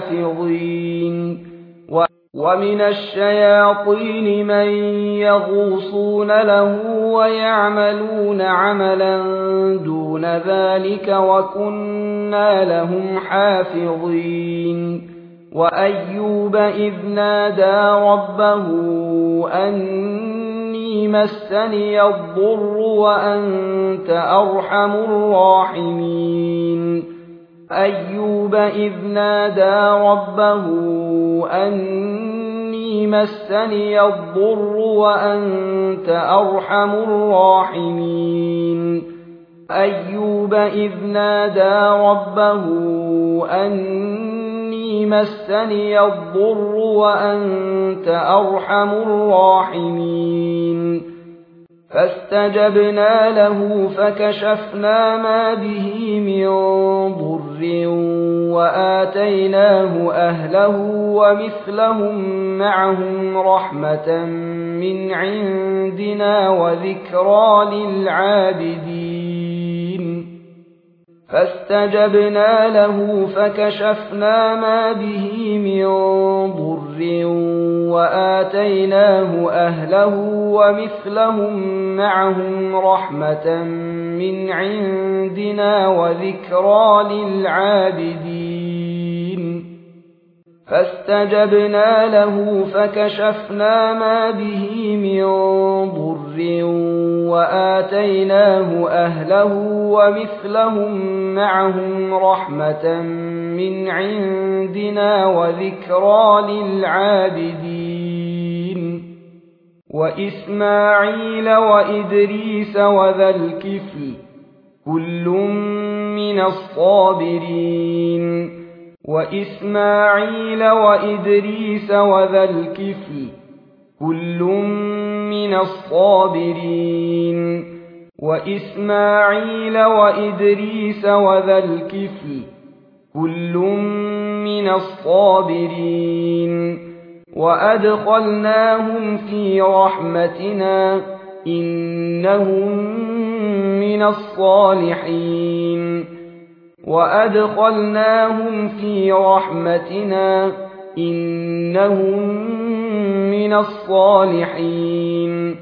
حافظين ومن الشياطين من يغوصون له ويعملون عملا دون ذلك وكنا لهم حافظين وأيوب إذ نادى ربه أني مسني الضر وأنت أرحم الراحمين أيوب إذ نادى ربه أني مسني الضر وأنت أرحم الراحمين أيوب إذ نادى ربه أني مسني الضر وأنت أرحم الراحمين فاستجبنا له فكشفنا ما به من ضر وآتيناه أهله ومثلهم معهم رحمة من عندنا وذكرى للعابدين فاستجبنا له فكشفنا ما به من ضر وآتيناه أهله ومثلهم معهم رحمة من عندنا وذكرى للعابدين فاستجبنا له فكشفنا ما به من ضر وآتيناه أهله ومثلهم معهم رحمة من عندنا وذكرى للعابدين وإسماعيل وإدريس وذا الكفل كل من الصابرين وإسماعيل وإدريس وذا الكفل كل من الصابرين وإسماعيل وإدريس وذا الكفل كل من الصابرين وأدخلناهم في رحمتنا إنهم من الصالحين وأدخلناهم في رحمتنا إنهم من الصالحين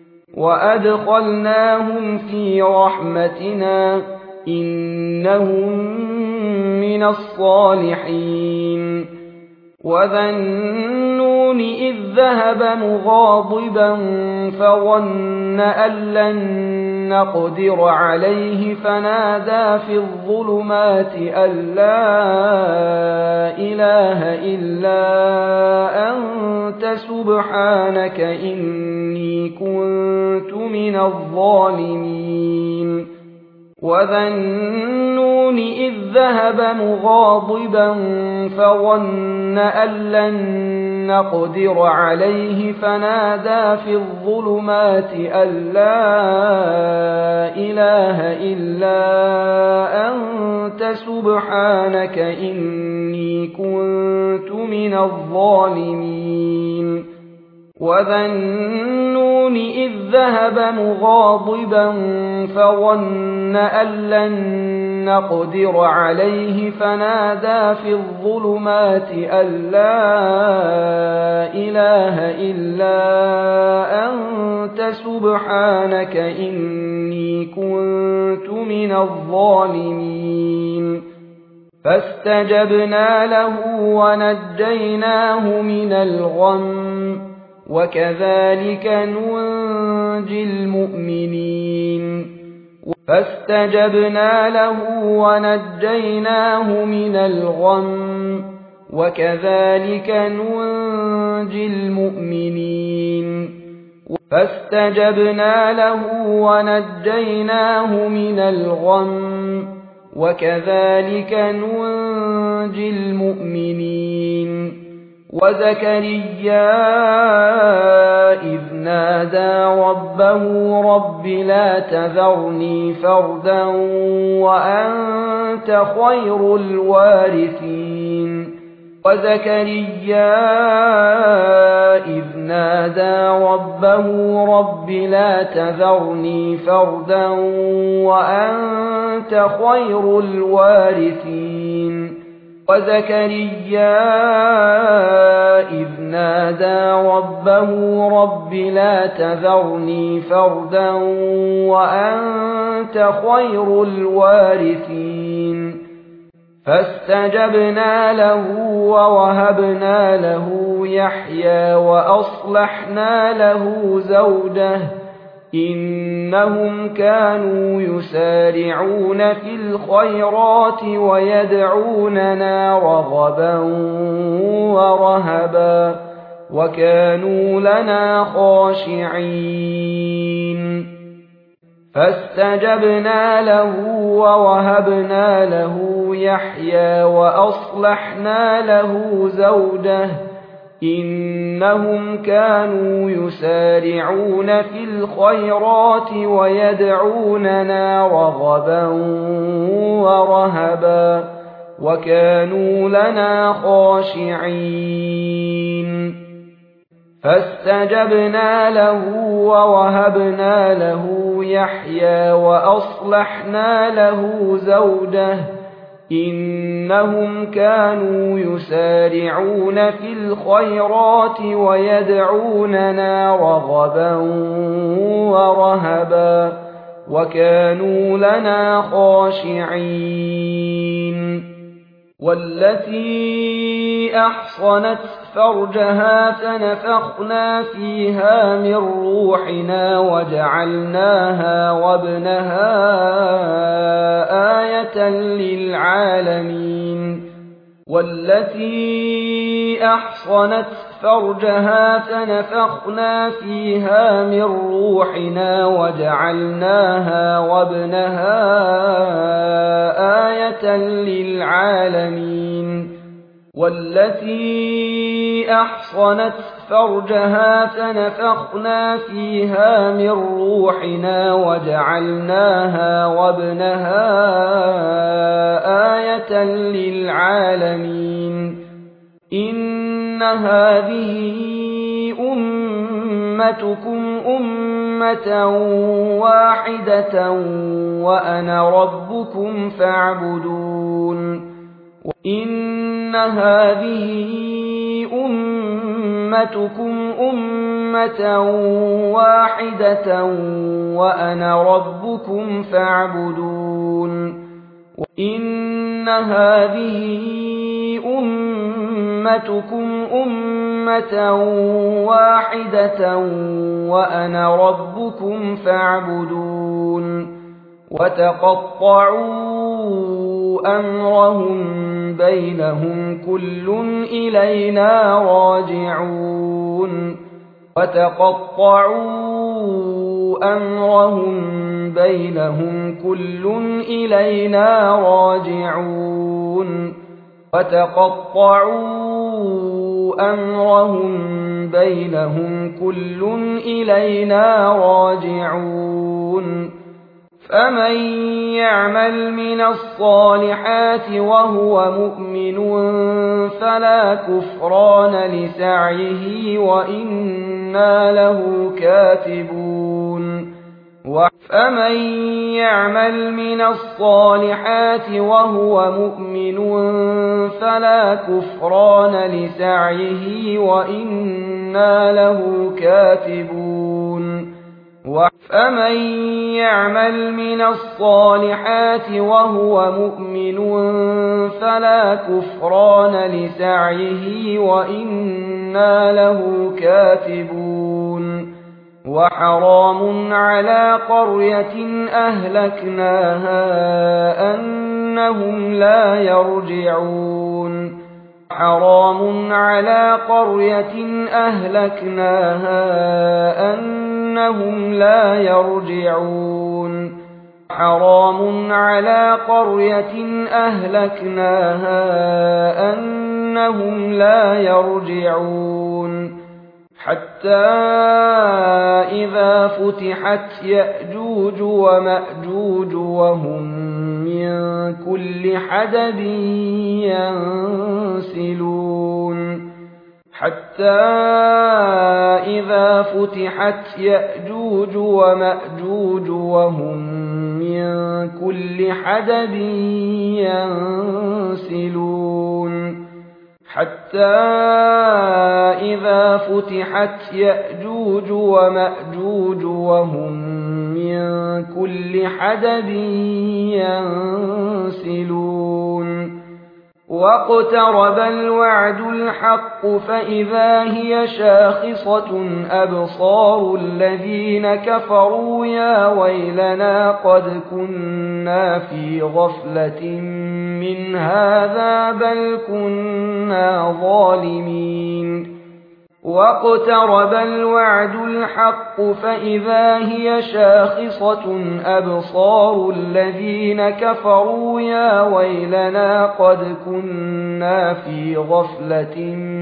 وأدخلناهم في رحمتنا إنهم من الصالحين وذا النون إذ ذهب مغاضبا فظن أن لن نقدر عليه فنادى في الظلمات أن لا إله إلا أنت سبحانك إني كنت من الظالمين وذا النون إذ ذهب مغاضبا فظن أن لن نقدر عليه فنادى في الظلمات أن لا إله إلا أنت سبحانك إني كنت من الظالمين وذا النون إذ ذهب مغاضبا فظن أن لن نقدر عليه فنادى في الظلمات أن لا إله إلا أنت سبحانك إني كنت من الظالمين فاستجبنا له ونجيناه من الغم وكذلك ننجي المؤمنين فاستجبنا له ونجيناه من الغم وكذلك ننجي المؤمنين فاستجبنا له ونجيناه من الغم وكذلك ننجي المؤمنين وزكريا إذ نادى ربه رب لا تذرني فردا وأنت خير الوارثين وزكريا إذ نادى ربه رب لا تذرني فردا وأنت خير الوارثين وزكريا إذ نادى ربه رب لا تذرني فردا وأنت خير الوارثين فاستجبنا له ووهبنا له يحيى وأصلحنا له زوجه إنهم كانوا يسارعون في الخيرات ويدعوننا رغبا ورهبا وكانوا لنا خاشعين فاستجبنا له ووهبنا له يحيى وأصلحنا له زوجه إنهم كانوا يسارعون في الخيرات ويدعوننا رغبا ورهبا وكانوا لنا خاشعين فاستجبنا له ووهبنا له يحيى وأصلحنا له زوجه إنهم كانوا يسارعون في الخيرات ويدعوننا رغبا ورهبا وكانوا لنا خاشعين والتي أحصنت فرجها فنفخنا فيها من روحنا وجعلناها وابنها آية للعالمين والتي أحصنت فرجها فنفخنا فيها من روحنا وجعلناها وابنها آية للعالمين والتي أحصنت فرجها فنفخنا فيها من روحنا وجعلناها وابنها آية للعالمين إن هذه أمتكم أمة واحدة وأنا ربكم فاعبدون إن هذه أمتكم أمة واحدة وأنا ربكم فاعبدون إن هذه أمتكم أمة واحدة وأنا ربكم فاعبدون وتقطعوا أمرهم بينهم كل إلينا راجعون وتقطعوا أمرهم بينهم كل إلينا راجعون وتقطعوا أمرهم بينهم كل إلينا راجعون فمن يعمل من الصالحات وهو مؤمن فلا كفران لسعيه وإنا له كاتبون فمن يعمل من الصالحات وهو مؤمن فلا كفران لسعيه وإنا له كاتبون فمن يعمل من الصالحات وهو مؤمن فلا كفران لسعيه وإنا له كاتبون وحرام على قرية أهلكناها أنهم لا يرجعون حرام على قرية أهلكناها أنهم لا يرجعون حرام على قرية أهلكناها أنهم لا يرجعون حتى إذا فتحت يأجوج ومأجوج وهم من كل حدب ينسلون حتى إذا فتحت يأجوج ومأجوج وهم من كل حدب ينسلون حتى إذا فتحت يأجوج ومأجوج وهم من كل حدب ينسلون واقترب الوعد الحق فإذا هي شاخصة أبصار الذين كفروا يا ويلنا قد كنا في غفلة من هذا بل كنا ظالمين واقترب الوعد الحق فإذا هي شاخصة أبصار الذين كفروا يا ويلنا قد كنا في غفلة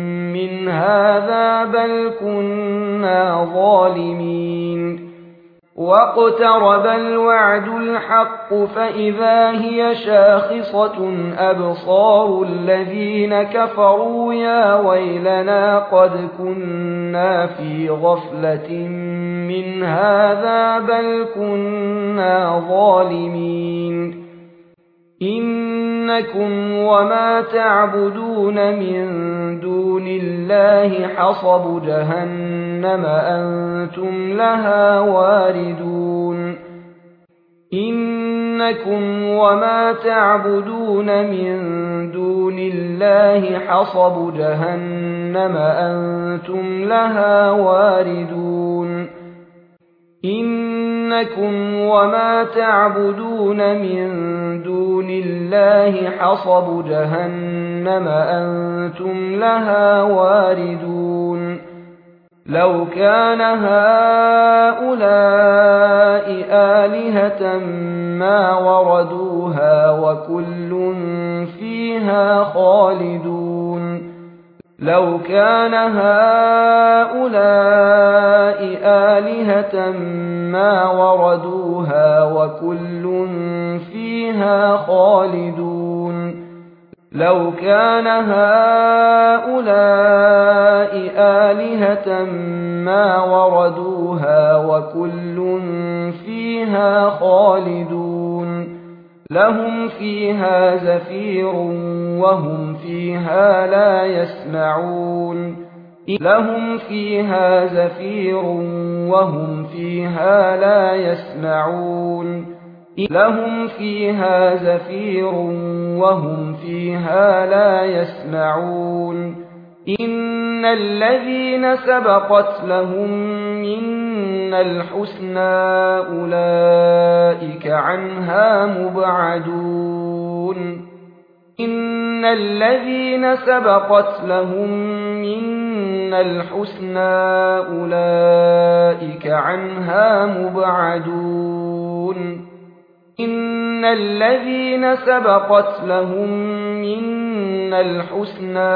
من هذا بل كنا ظالمين واقترب الوعد الحق فإذا هي شاخصة أبصار الذين كفروا يا ويلنا قد كنا في غفلة من هذا بل كنا ظالمين إنكم وما تعبدون من دون الله حصب جهنم أنتم لها واردون إنكم وما تعبدون من دون الله حصب جهنم أنتم لها واردون إنكم وما تعبدون من دون الله حصب جهنم أنتم لها واردون لو كان هؤلاء آلهة ما وردوها وكل فيها خالدون لو كان هؤلاء آلهة ما وردوها وكل فيها خالدون لو كان هؤلاء آلهة ما وردوها وكل فيها خالدون لهم فيها زفير وهم فيها لا يسمعون لهم فيها زفير وهم فيها لا يسمعون لهم فيها زفير وهم فيها لا يسمعون إن الذين سبقت لهم منا الحسنى أولئك عنها مبعدون إن الذين سبقت لهم منا الحسنى أولئك عنها مبعدون إن الذين سبقت لهم منا الحسنى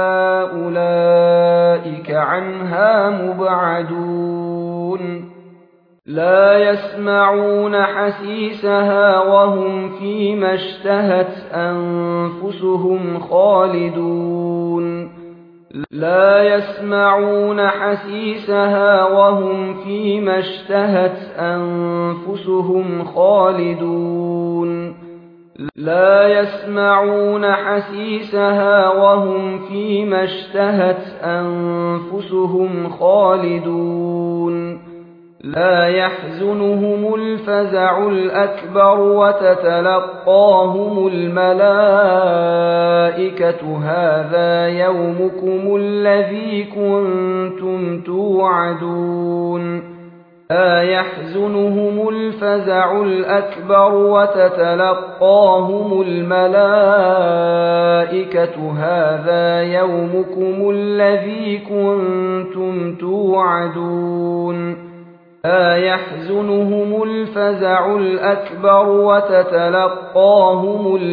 أولئك عنها مبعدون لا يسمعون حسيسها وهم فيما اشتهت أنفسهم خالدون لا يسمعون حسيسها وهم فيما اشتهت أنفسهم خالدون لا يسمعون حسيسها وهم فيما اشتهت أنفسهم خالدون لا يحزنهم الفزع الأكبر وتتلقاهم الملائكة هذا يومكم الذي كنتم توعدون يحزنهم الفزع الأكبر وتتلقاهم الملائكة هذا يومكم الذي كنتم توعدون يحزنهم الفزع الأكبر وتتلقاهم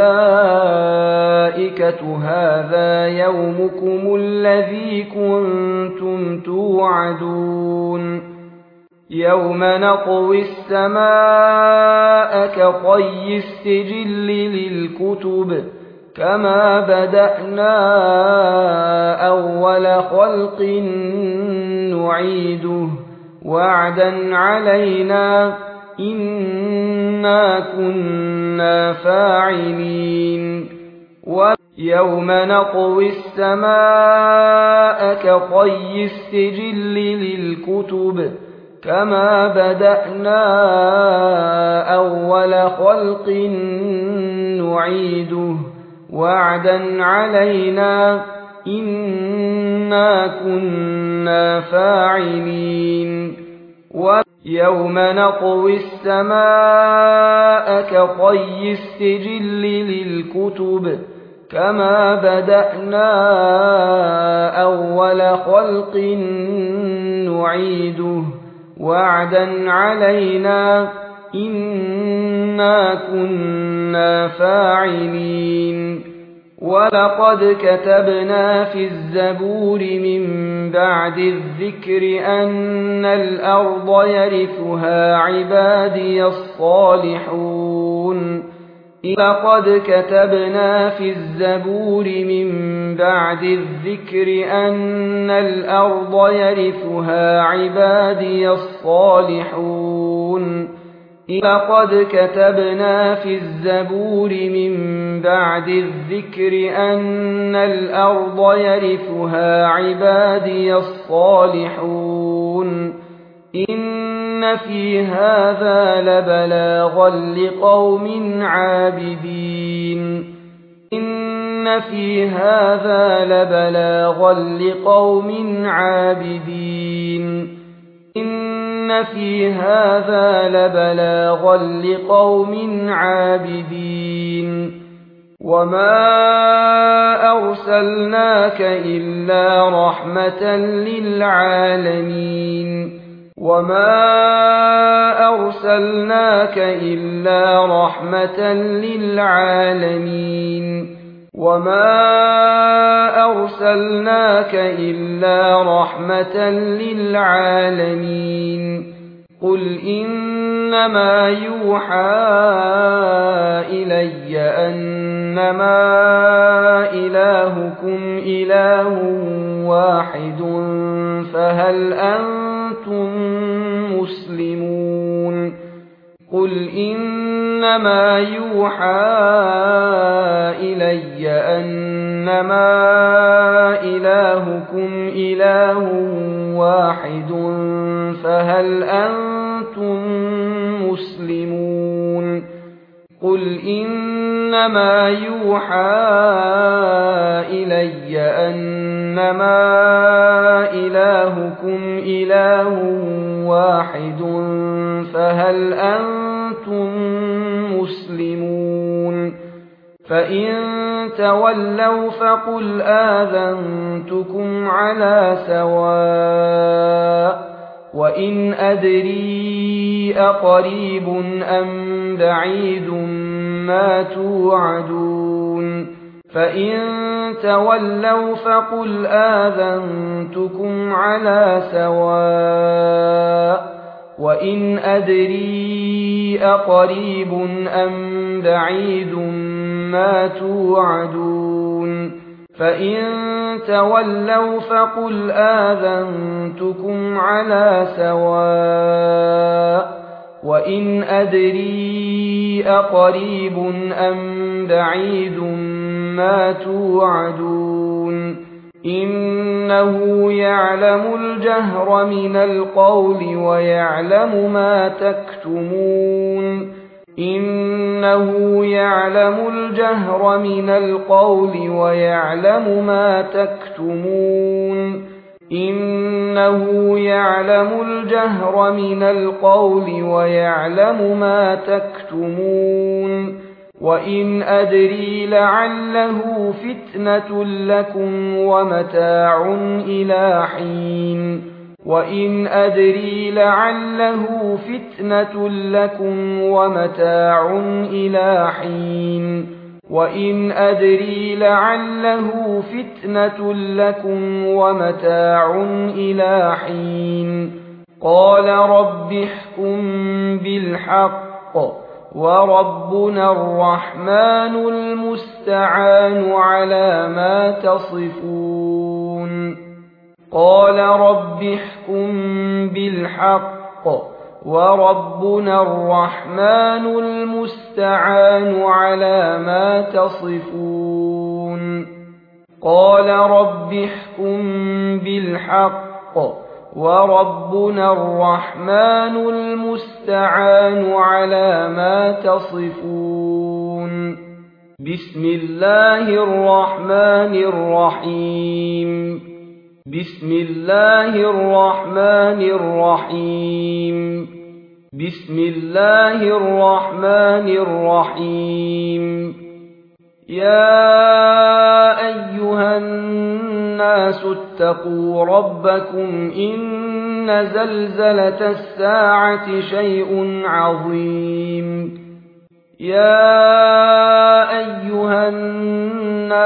الملائكة هذا يومكم الذي كنتم توعدون يوم نطوي السماء كطي السجل للكتب كما بدأنا أول خلق نعيده وعدا علينا إنا كنا فاعلين ويوم نطوي السماء كطي السجل للكتب كما بدأنا أول خلق نعيده وعدا علينا إنا كنا فاعلين ويوم نطوي السماء كطي السجل للكتب كما بدأنا أول خلق نعيده وعدا علينا إنا كنا فاعلين ولقد كتبنا في الزبور من بعد الذكر أن الأرض يرثها عبادي الصالحون لقد كتبنا في الزبور من بعد الذكر أن الأرض يرثها عبادي الصالحون لقد كتبنا في الزبور من بعد الذكر أن الأرض يرثها عبادي الصالحون إن في هذا لبلاغا لقوم عابدين إن في هذا لبلاغا لقوم عابدين إن في هذا لبلاغا لقوم عابدين وما أرسلناك إلا رحمة للعالمين وما أرسلناك إلا رحمة للعالمين وما أرسلناك إلا رحمة للعالمين قل إنما يوحى إلي أنما إلهكم إله واحد فهل أنتم مسلمون قل إنما يوحى إلي أنما إلهكم إله واحد فهل أنتم مسلمون قل إنما يوحى إلي أنما إلهكم إله واحد فهل أنتم مسلمون فإن تولوا فقل آذنتكم على سواء وإن أدري أقريب أم بعيد ما توعدون فإن تولوا فقل آذنتكم على سواء وإن أدري أقريب أم بعيد ما توعدون فإن تولوا فقل آذنتكم على سواء وإن أدري أقريب أم بعيد ما توعدون إنه يعلم الجهر من القول ويعلم ما تكتمون إنه يعلم الجهر من القول ويعلم ما تكتمون إنه يعلم الجهر من القول ويعلم ما تكتمون وإن أدري لعله فتنة لكم ومتاع إلى حين وإن أدري لعله فتنة لكم ومتاع إلى حين وإن أدري لعله فتنة لكم ومتاع إلى حين قال رب احكم بالحق وربنا الرحمن المستعان على ما تصفون قال رب احكم بالحق وربنا الرحمن المستعان على ما تصفون قال رب احكم بالحق وربنا الرحمن المستعان على ما تصفون بسم الله الرحمن الرحيم بسم الله الرحمن الرحيم بسم الله الرحمن الرحيم يا أيها الناس اتقوا ربكم إن زلزلة الساعة شيء عظيم يا أيها الناس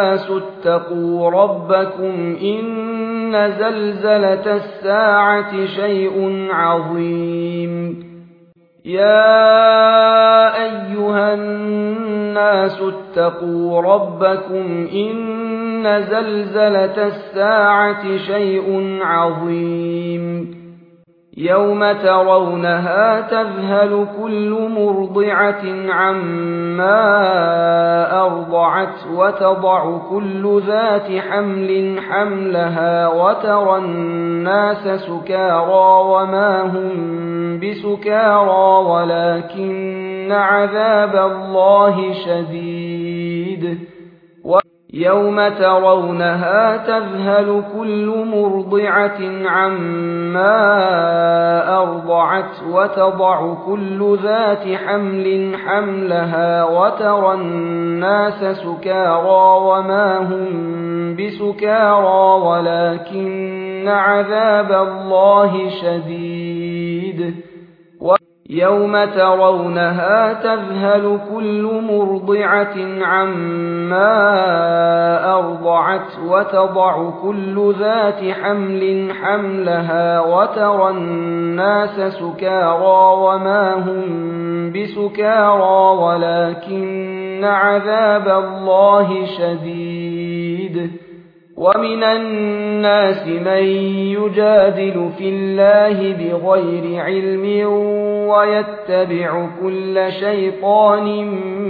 الناس اتقوا ربكم إن زلزلة الساعة شيء عظيم يا أيها الناس اتقوا ربكم إن زلزلة الساعة شيء عظيم يوم ترونها تذهل كل مرضعة عما أرضعت وتضع كل ذات حمل حملها وترى الناس سكارى وما هم بسكارى ولكن عذاب الله شديد يوم ترونها تذهل كل مرضعة عما أرضعت وتضع كل ذات حمل حملها وترى الناس سكارى وما هم بسكارى ولكن عذاب الله شديد يوم ترونها تذهل كل مرضعة عما أرضعت وتضع كل ذات حمل حملها وترى الناس سكارى وما هم بسكارى ولكن عذاب الله شديد ومن الناس من يجادل في الله بغير علم ويتبع كل شيطان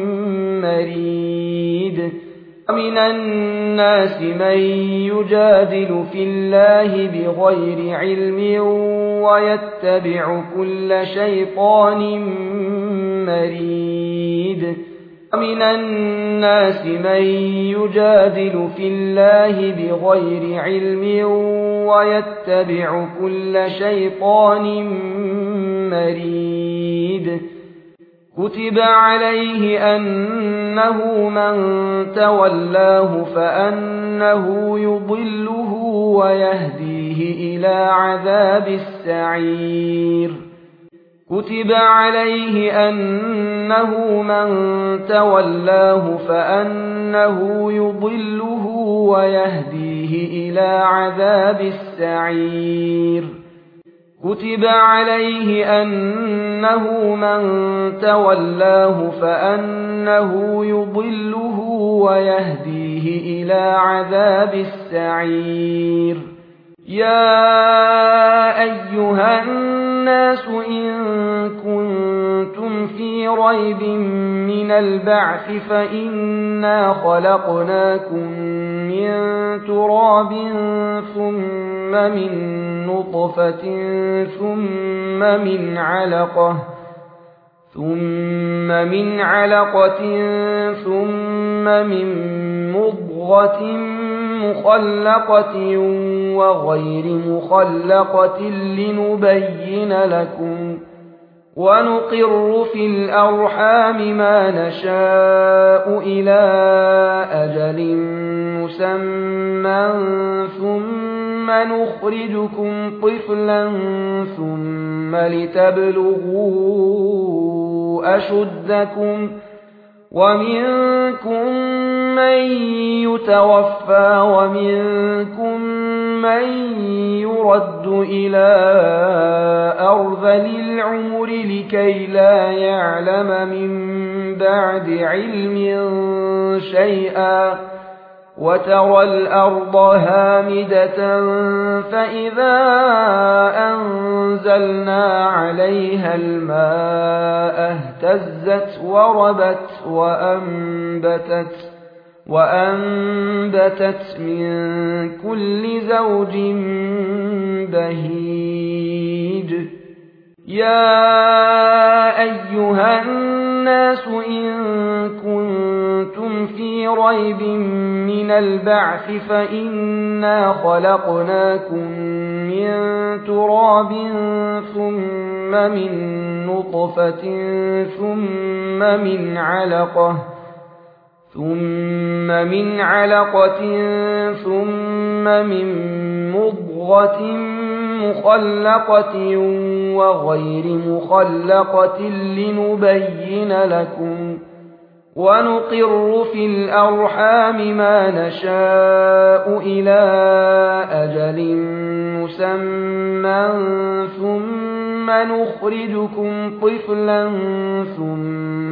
مريد ومن الناس من يجادل في الله بغير علم ويتبع كل شيطان مريد ومن الناس من يجادل في الله بغير علم ويتبع كل شيطان مريد كتب عليه أنه من تولاه فأنه يضله ويهديه إلى عذاب السعير كتب عليه أنه من تولاه فأنه يضله ويهديه إلى عذاب السعير كتب عليه أنه من تولاه فأنه يضله ويهديه إلى عذاب السعير يا أيها الناس إن كنتم في ريب من البعث فإنا خلقناكم من تراب ثم من نطفة ثم من علقة ثم من علقة ثم من مضغة مخلقة وغير مخلقة لنبين لكم ونقر في الأرحام ما نشاء إلى أجل مسمى ثم نخرجكم طفلا ثم لتبلغوا أشدكم ومنكم من يتوفى ومنكم من يرد إلى أرذل العمر لكي لا يعلم من بعد علم شيئا وترى الأرض هامدة فإذا أنزلنا عليها الماء اهتزت وربت وأنبتت وأنبتت من كل زوج بهيج يا أيها الناس إن كنتم في ريب من البعث فإنا خلقناكم من تراب ثم من نطفة ثم من علقة ثم من علقة ثم من مضغة مخلقة وغير مخلقة لنبين لكم ونقر في الأرحام ما نشاء إلى أجل مسمى ثم نخرجكم طفلا ثم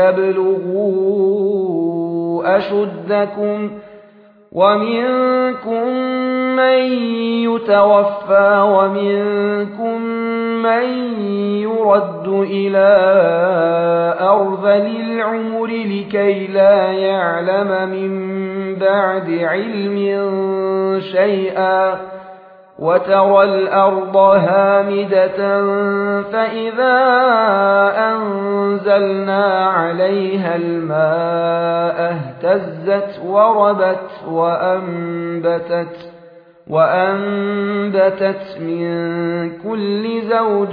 لتبلغوا أشدكم ومنكم من يتوفى ومنكم من يرد إلى أرذل العمر لكي لا يعلم من بعد علم شيئا وترى الأرض هامدة فإذا أنزلنا عليها الماء اهتزت وربت وأنبتت وأنبتت من كل زوج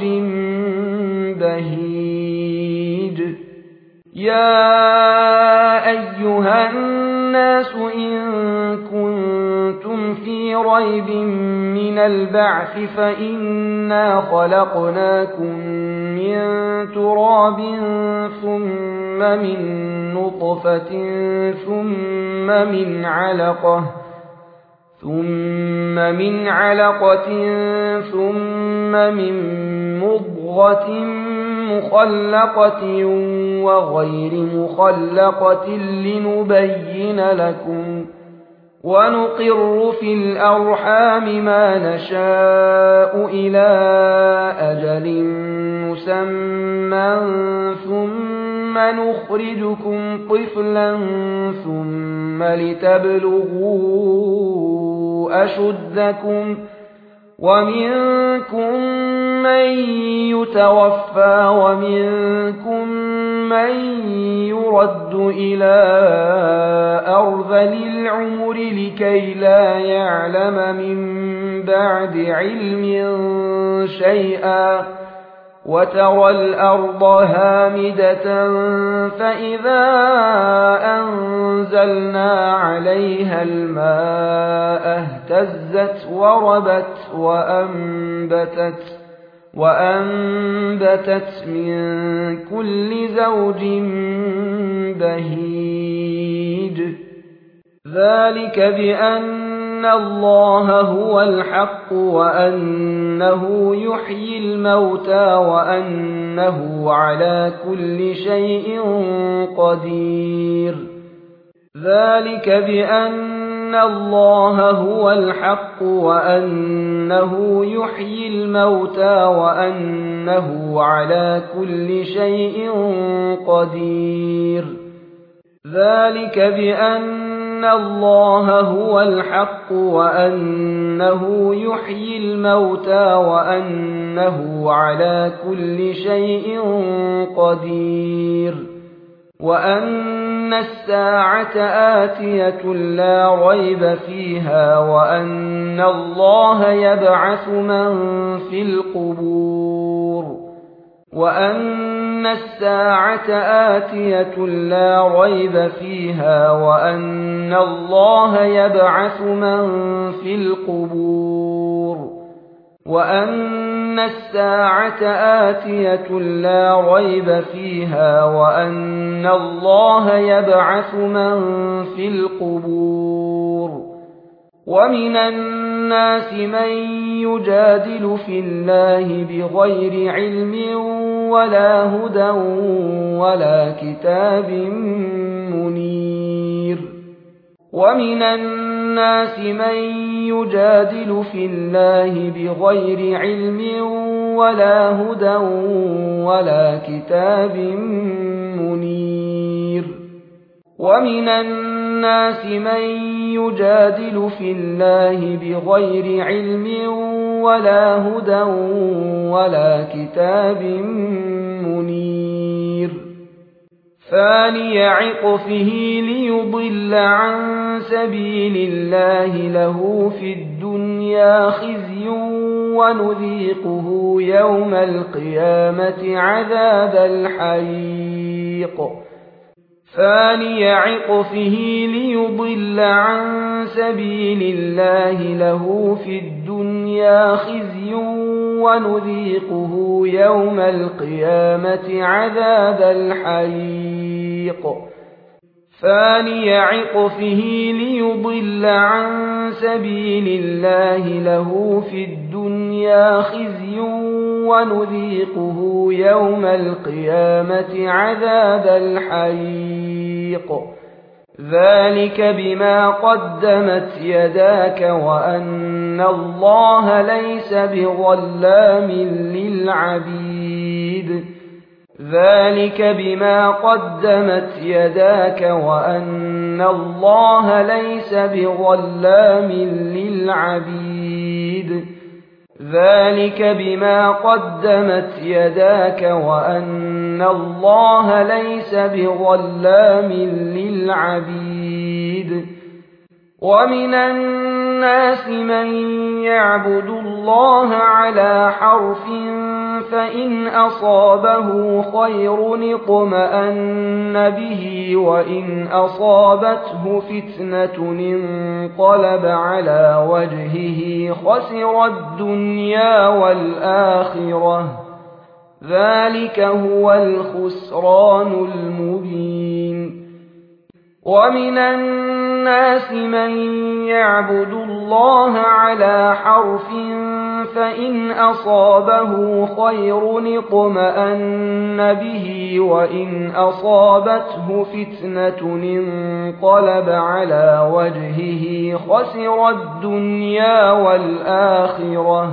بهيج يا أيها الناس إن كنتم في ريب من البعث فإنا خلقناكم من تراب ثم من نطفة ثم من علقة ثم من علقة ثم من مضغة مخلقة وغير مخلقة لنبين لكم ونقر في الأرحام ما نشاء إلى أجل مسمى ثم نخرجكم طفلا ثم لتبلغوا أشدكم ومنكم من يتوفى ومنكم من يرد إلى أرذل العمر لكي لا يعلم من بعد علم شيئا وترى الأرض هامدة فإذا أنزلنا عليها الماء اهتزت وربت وأنبتت وأنبتت من كل زوج بهيج ذلك بأن الله هو الحق وأنه يحيي الموتى وأنه على كل شيء قدير ذلك بأن الله هو الحق وأنه يحيي الموتى وأنه على كل شيء قدير ذلك بأن الله هو الحق وأنه يحيي الموتى وأنه على كل شيء قدير وأن الساعة آتية لا ريب فيها وأن الله يبعث من في القبور وأن الساعة آتية لا ريب فيها وأن الله يبعث من في القبور وأن الساعة آتية لا ريب فيها وأن الله يبعث من في القبور ومن الناس من يجادل في الله بغير علم ولا هدى ولا كتاب منير ومن الناس من يجادل في الله بغير علم ولا هدى ولا كتاب منير ومن الناس من يجادل في الله بغير علم ولا هدى ولا كتاب منير ثاني عطفه ليضل عن سبيل الله له في الدنيا خزي ونذيقه يوم القيامة عذاب الحريق ثاني عطفه ليضل عن سبيل الله له في الدنيا خزي ونذيقه يوم القيامة عذاب الحريق ثاني عطفه ليضل عن سبيل الله له في الدنيا خزي ونذيقه يوم القيامة عذاب الحريق ذلك بما قدمت يداك وأن الله ليس بظلام للعبيد ذلك بما قدمت يداك وأن الله ليس بظلام للعبيد ذلك بما قدمت يداك وأن الله ليس بظلام للعبيد ومن الناس من يعبد الله على حرف فإن أصابه خير اطمأن به وإن أصابته فتنة انقلب على وجهه خسر الدنيا والآخرة ذلك هو الخسران المبين ومن الناس من يعبد الله على حرف فإن أصابه خير اطمأن به وإن أصابته فتنة انقلب على وجهه خسر الدنيا والآخرة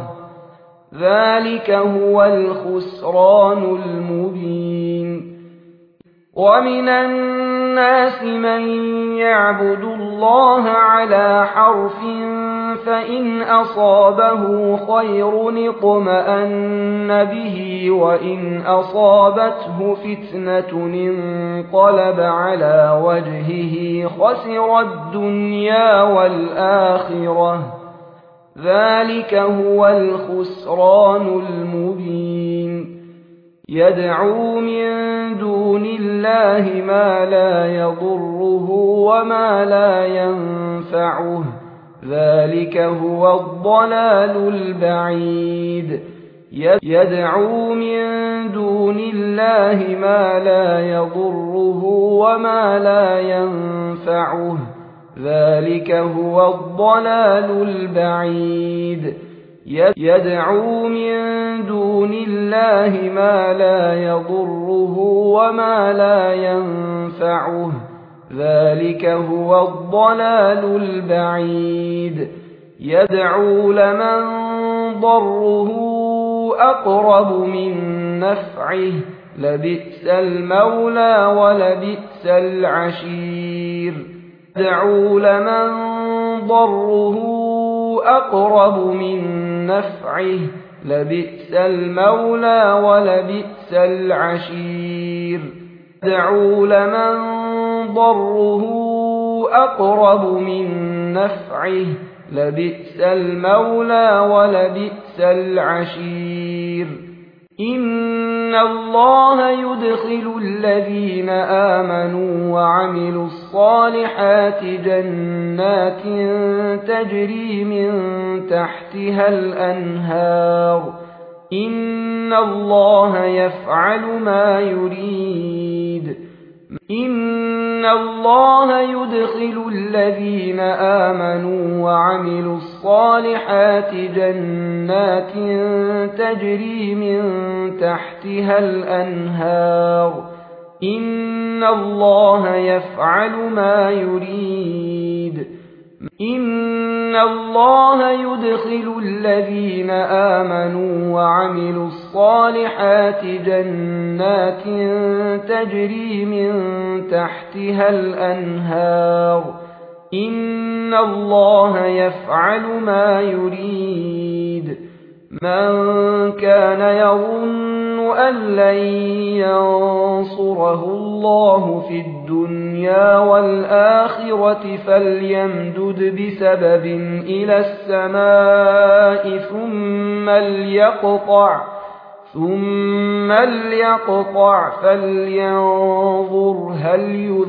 ذلك هو الخسران المبين ومن الناس من يعبد الله على حرف فإن أصابه خير اطمأن به وإن أصابته فتنة انقلب على وجهه خسر الدنيا والآخرة ذلك هو الخسران المبين يدعو من دون الله ما لا يضره وما لا ينفعه ذلك هو الضلال البعيد يدعو من دون الله ما لا يضره وما لا ينفعه ذلك هو الضلال البعيد يدعو من دون الله ما لا يضره وما لا ينفعه ذلك هو الضلال البعيد يدعو لمن ضره أقرب من نفعه لبئس المولى ولبئس العشير يدعو لمن ضره أقرب من نفعه لبئس المولى ولبئس العشير يدعو لمن ضره أقرب من نفعه لبئس المولى ولبئس العشير إن الله يدخل الذين آمنوا وعملوا الصالحات جنات تجري من تحتها الأنهار إن الله يفعل ما يريد إن الله يدخل الذين آمنوا وعملوا الصالحات جنات تجري من تحتها الأنهار إن الله يفعل ما يريد إن الله يدخل الذين آمنوا وعملوا الصالحات جنات تجري من تحتها الأنهار إن الله يفعل ما يريد من كان يظن أن لن ينصره الله في الدنيا والآخرة فليمدد بسبب إلى السماء ثم ليقطع ثم ليقطع فلينظر هل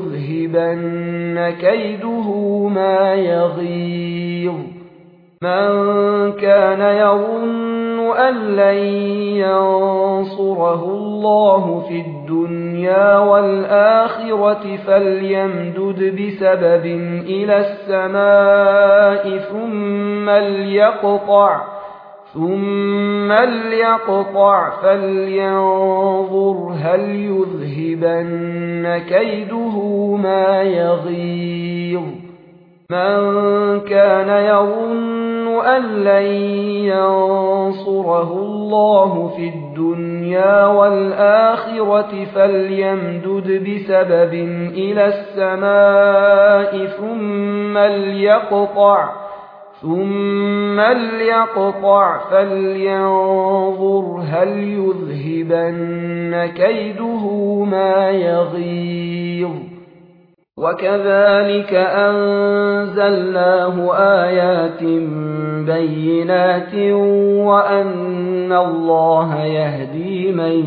يذهبن كيده ما يغيظ من كان يظن أن لن ينصره الله في الدنيا والآخرة فليمدد بسبب إلى السماء ثم ليقطع ثم ليقطع فلينظر هل يذهبن كيده ما يغيظ من كان يظن أن لن ينصره الله في الدنيا والآخرة فليمدد بسبب إلى السماء ثم ليقطع ثم ليقطع فلينظر هل يذهبن كيده ما يغيظ وكذلك أنزلناه آيات بينات وأن الله يهدي من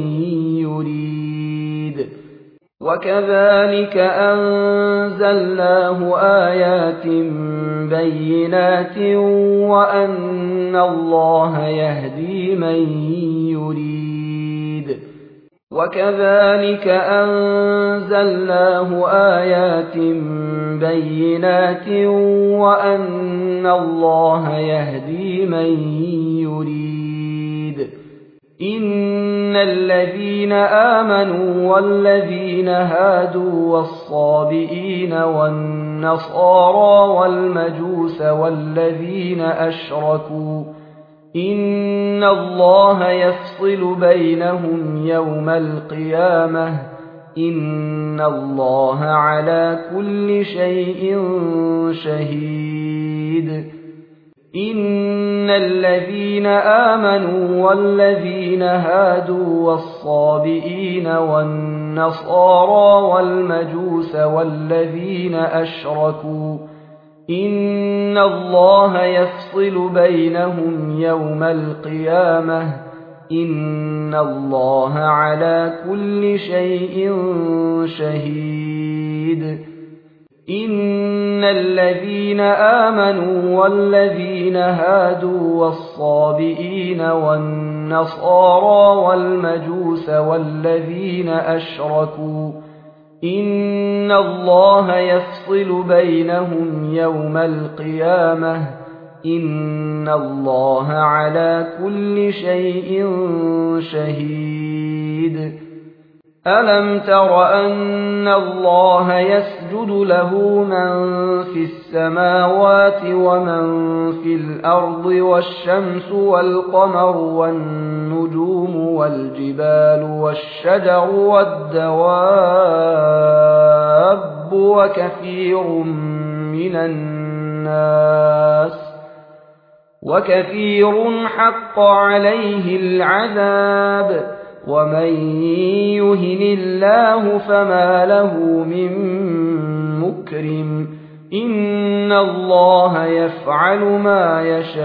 يريد وكذلك أنزلناه آيات بينات وأن الله يهدي من يريد وكذلك أنزلناه آيات بينات وأن الله يهدي من يريد إن الذين آمنوا والذين هادوا والصابئين والنصارى والمجوس والذين أشركوا إن الله يفصل بينهم يوم القيامة إن الله على كل شيء شهيد إن الذين آمنوا والذين هادوا والصابئين والنصارى والمجوس والذين أشركوا إن الله يفصل بينهم يوم القيامة إن الله على كل شيء شهيد إن الذين آمنوا والذين هادوا والصابئين والنصارى والمجوس والذين أشركوا إن الله يفصل بينهم يوم القيامة إن الله على كل شيء شهيد ألم تر أن الله يسجد له من في السماوات ومن في الأرض والشمس والقمر والنجوم والجبال والشجر والدواب وكثير من الناس وكثير حق عليه العذاب ومن يهن الله فما له من مكرم إن الله يفعل ما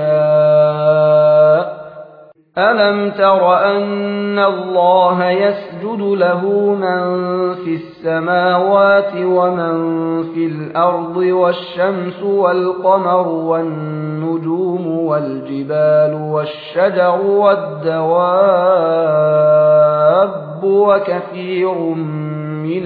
يشاء ألم تر أن الله يسجد له من في السماوات ومن في الأرض والشمس والقمر والنجوم والجبال والشجر والدواب وكثير من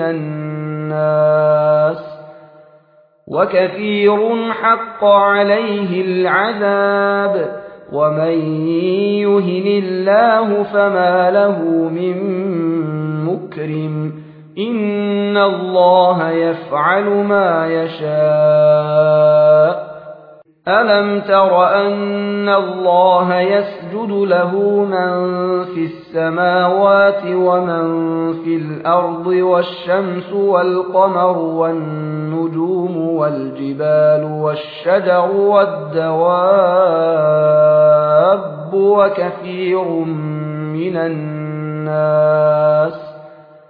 الناس وكثير حق عليه العذاب ومن يهن الله فما له من مكرم إن الله يفعل ما يشاء ألم تر أن الله يسجد له من في السماوات ومن في الأرض والشمس والقمر والنجوم والجبال والشجر والدواب وكثير من الناس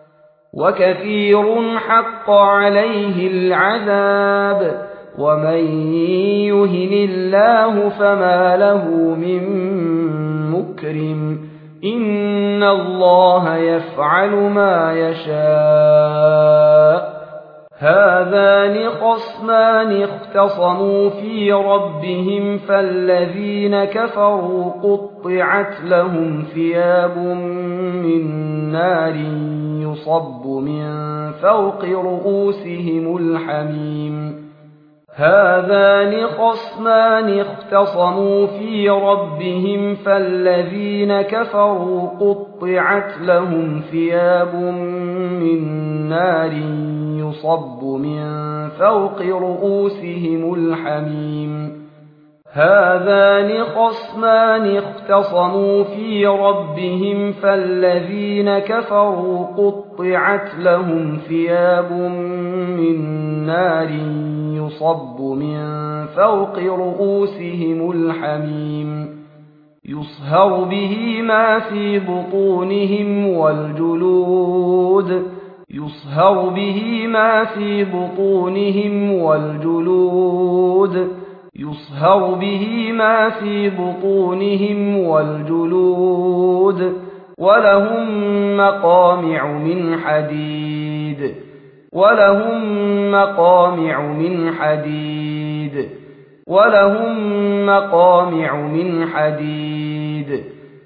وكثير حق عليه العذاب ومن يهن الله فما له من مكرم إن الله يفعل ما يشاء هذان خصمان اختصموا في ربهم فالذين كفروا قطعت لهم ثياب من نار يصب من فوق رؤوسهم الحميم هذان خصمان اختصموا في ربهم فالذين كفروا قطعت لهم ثياب من نار يصب من فوق رؤوسهم الحميم هذان خصمان اختصموا في ربهم فالذين كفروا قطعت لهم ثياب من نار يصب من فوق رؤوسهم الحميم يصهر به ما في بطونهم والجلود يصهر به ما في بطونهم والجلود يصهر به ما في بطونهم والجلود ولهم مقامع من حديد ولهم مقامع من حديد ولهم مقامع من حديد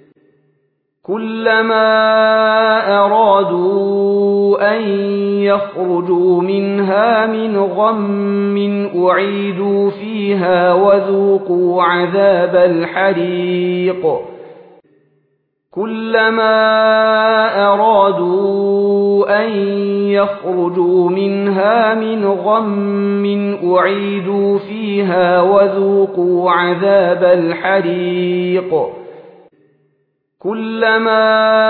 كلما أرادوا أن يخرجوا منها من غم أعيدوا فيها وذوقوا عذاب الحريق كلما أرادوا أن يخرجوا منها من غم أعيدوا فيها وذوقوا عذاب الحريق كلما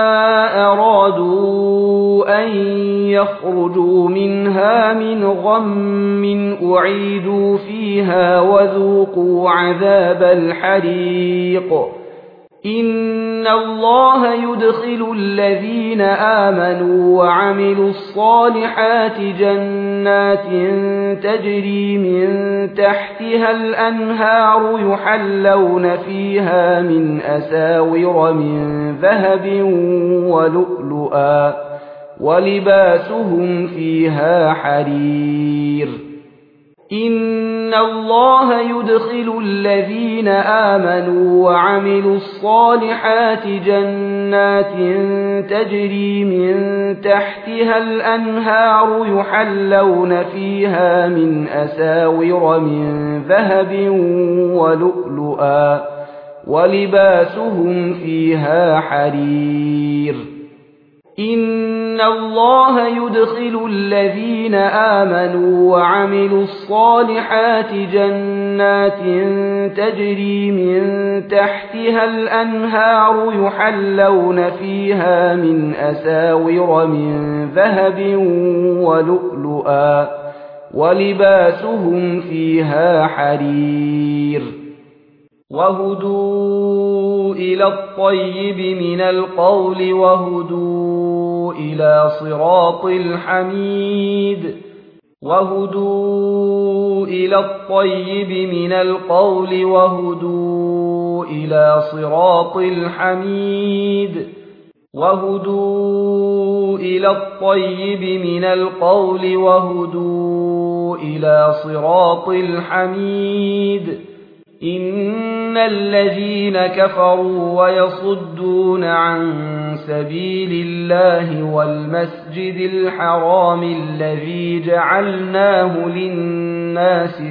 أرادوا أن يخرجوا منها من غم أعيدوا فيها وذوقوا عذاب الحريق إن الله يدخل الذين آمنوا وعملوا الصالحات جنات تجري من تحتها الأنهار يحلون فيها من أساور من ذهب ولؤلؤا ولباسهم فيها حرير إن الله يدخل الذين آمنوا وعملوا الصالحات جنات تجري من تحتها الأنهار يحلون فيها من أساور من ذهب ولؤلؤا ولباسهم فيها حرير إن الله يدخل الذين آمنوا وعملوا الصالحات جنات تجري من تحتها الأنهار يحلون فيها من أساور من ذهب ولؤلؤا ولباسهم فيها حرير وهدوا إلى الطيب من القول وهدوا إلى صراط الحميد وهدوا إلى الطيب من القول وهدوا إلى صراط الحميد وهدوا إلى الطيب من القول وهدوا إلى صراط الحميد إن الذين كفروا ويصدون عن سبيل الله والمسجد الحرام الذي جعلناه للناس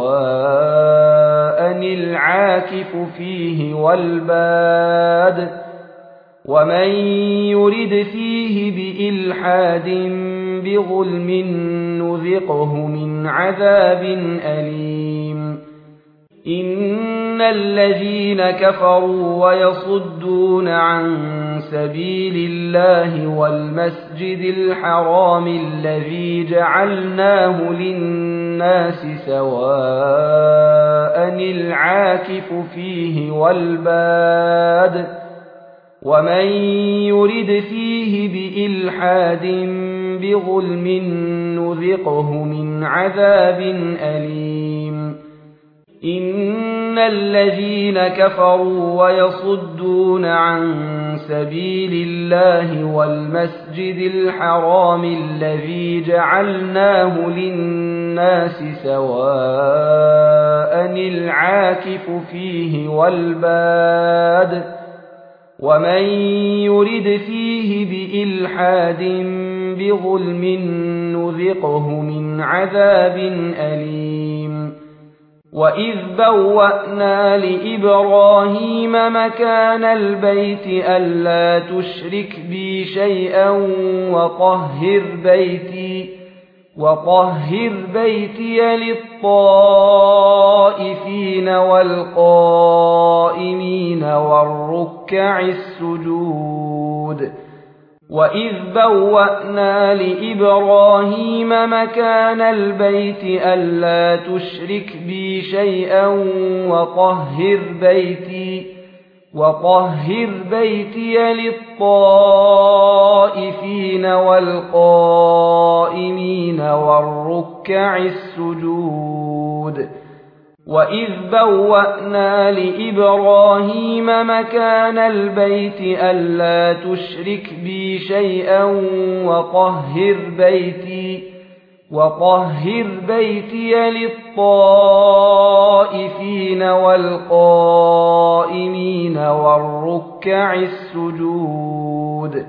سواء العاكف فيه والباد ومن يرد فيه بإلحاد بظلم نذقه من عذاب أليم إن الذين كفروا ويصدون عن سبيل الله والمسجد الحرام الذي جعلناه للناس سواء العاكف فيه والباد ومن يرد فيه بإلحاد بظلم نذقه من عذاب أليم إن الذين كفروا ويصدون عن سبيل الله والمسجد الحرام الذي جعلناه للناس سواء العاكف فيه والباد ومن يرد فيه بإلحاد بظلم نذقه من عذاب أليم وإذ بوأنا لإبراهيم مكان البيت ألا تشرك بي شيئا وطهر بيتي وطهر بيتي للطائفين والقائمين والركع السجود وإذ بوأنا لإبراهيم مكان البيت ألا تشرك بي شيئا وطهر بيتي وطهر بيتي للطائفين والقائمين والركع السجود وإذ بوأنا لإبراهيم مكان البيت ألا تشرك بي شيئا وطهر بيتي وطهر بيتي للطائفين والقائمين والركع السجود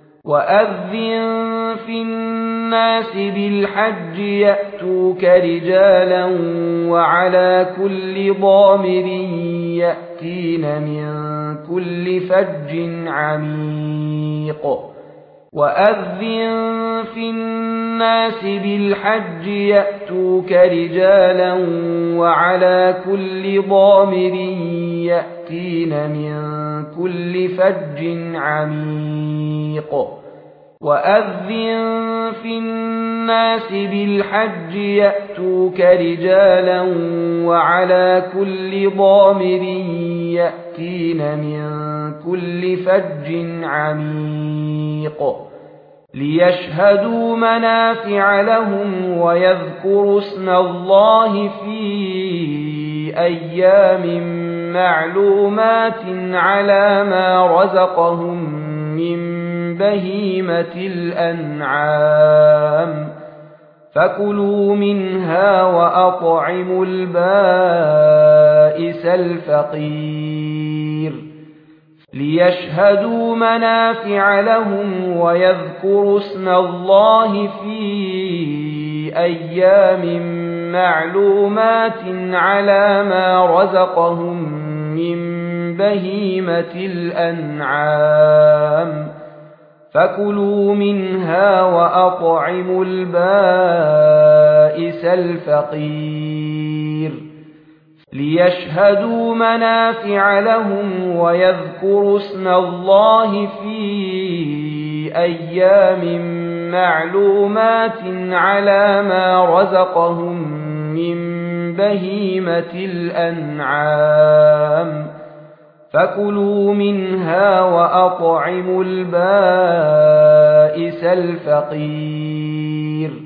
وأذن في الناس بالحج يأتوك رجالا وعلى كل ضامر يأتين من كل فج عميق وأذن في الناس بالحج يأتوك رجالا وعلى كل ضامر يأتين من كل فج عميق وأذن في الناس بالحج يأتوك رجالا وعلى كل ضامر يأتين من كل فج عميق ليشهدوا منافع لهم ويذكروا اسم الله في أيام معلومات على ما رزقهم من بهيمة الأنعام فكلوا منها وأطعموا البائس الفقير ليشهدوا منافع لهم ويذكروا اسم الله في أيام معلومات على ما رزقهم من بهيمة الأنعام فكلوا منها وأطعموا البائس الفقير ليشهدوا منافع لهم ويذكروا اسم الله في أيام معلومات على ما رزقهم من بهيمة الأنعام فكلوا منها وأطعموا البائس الفقير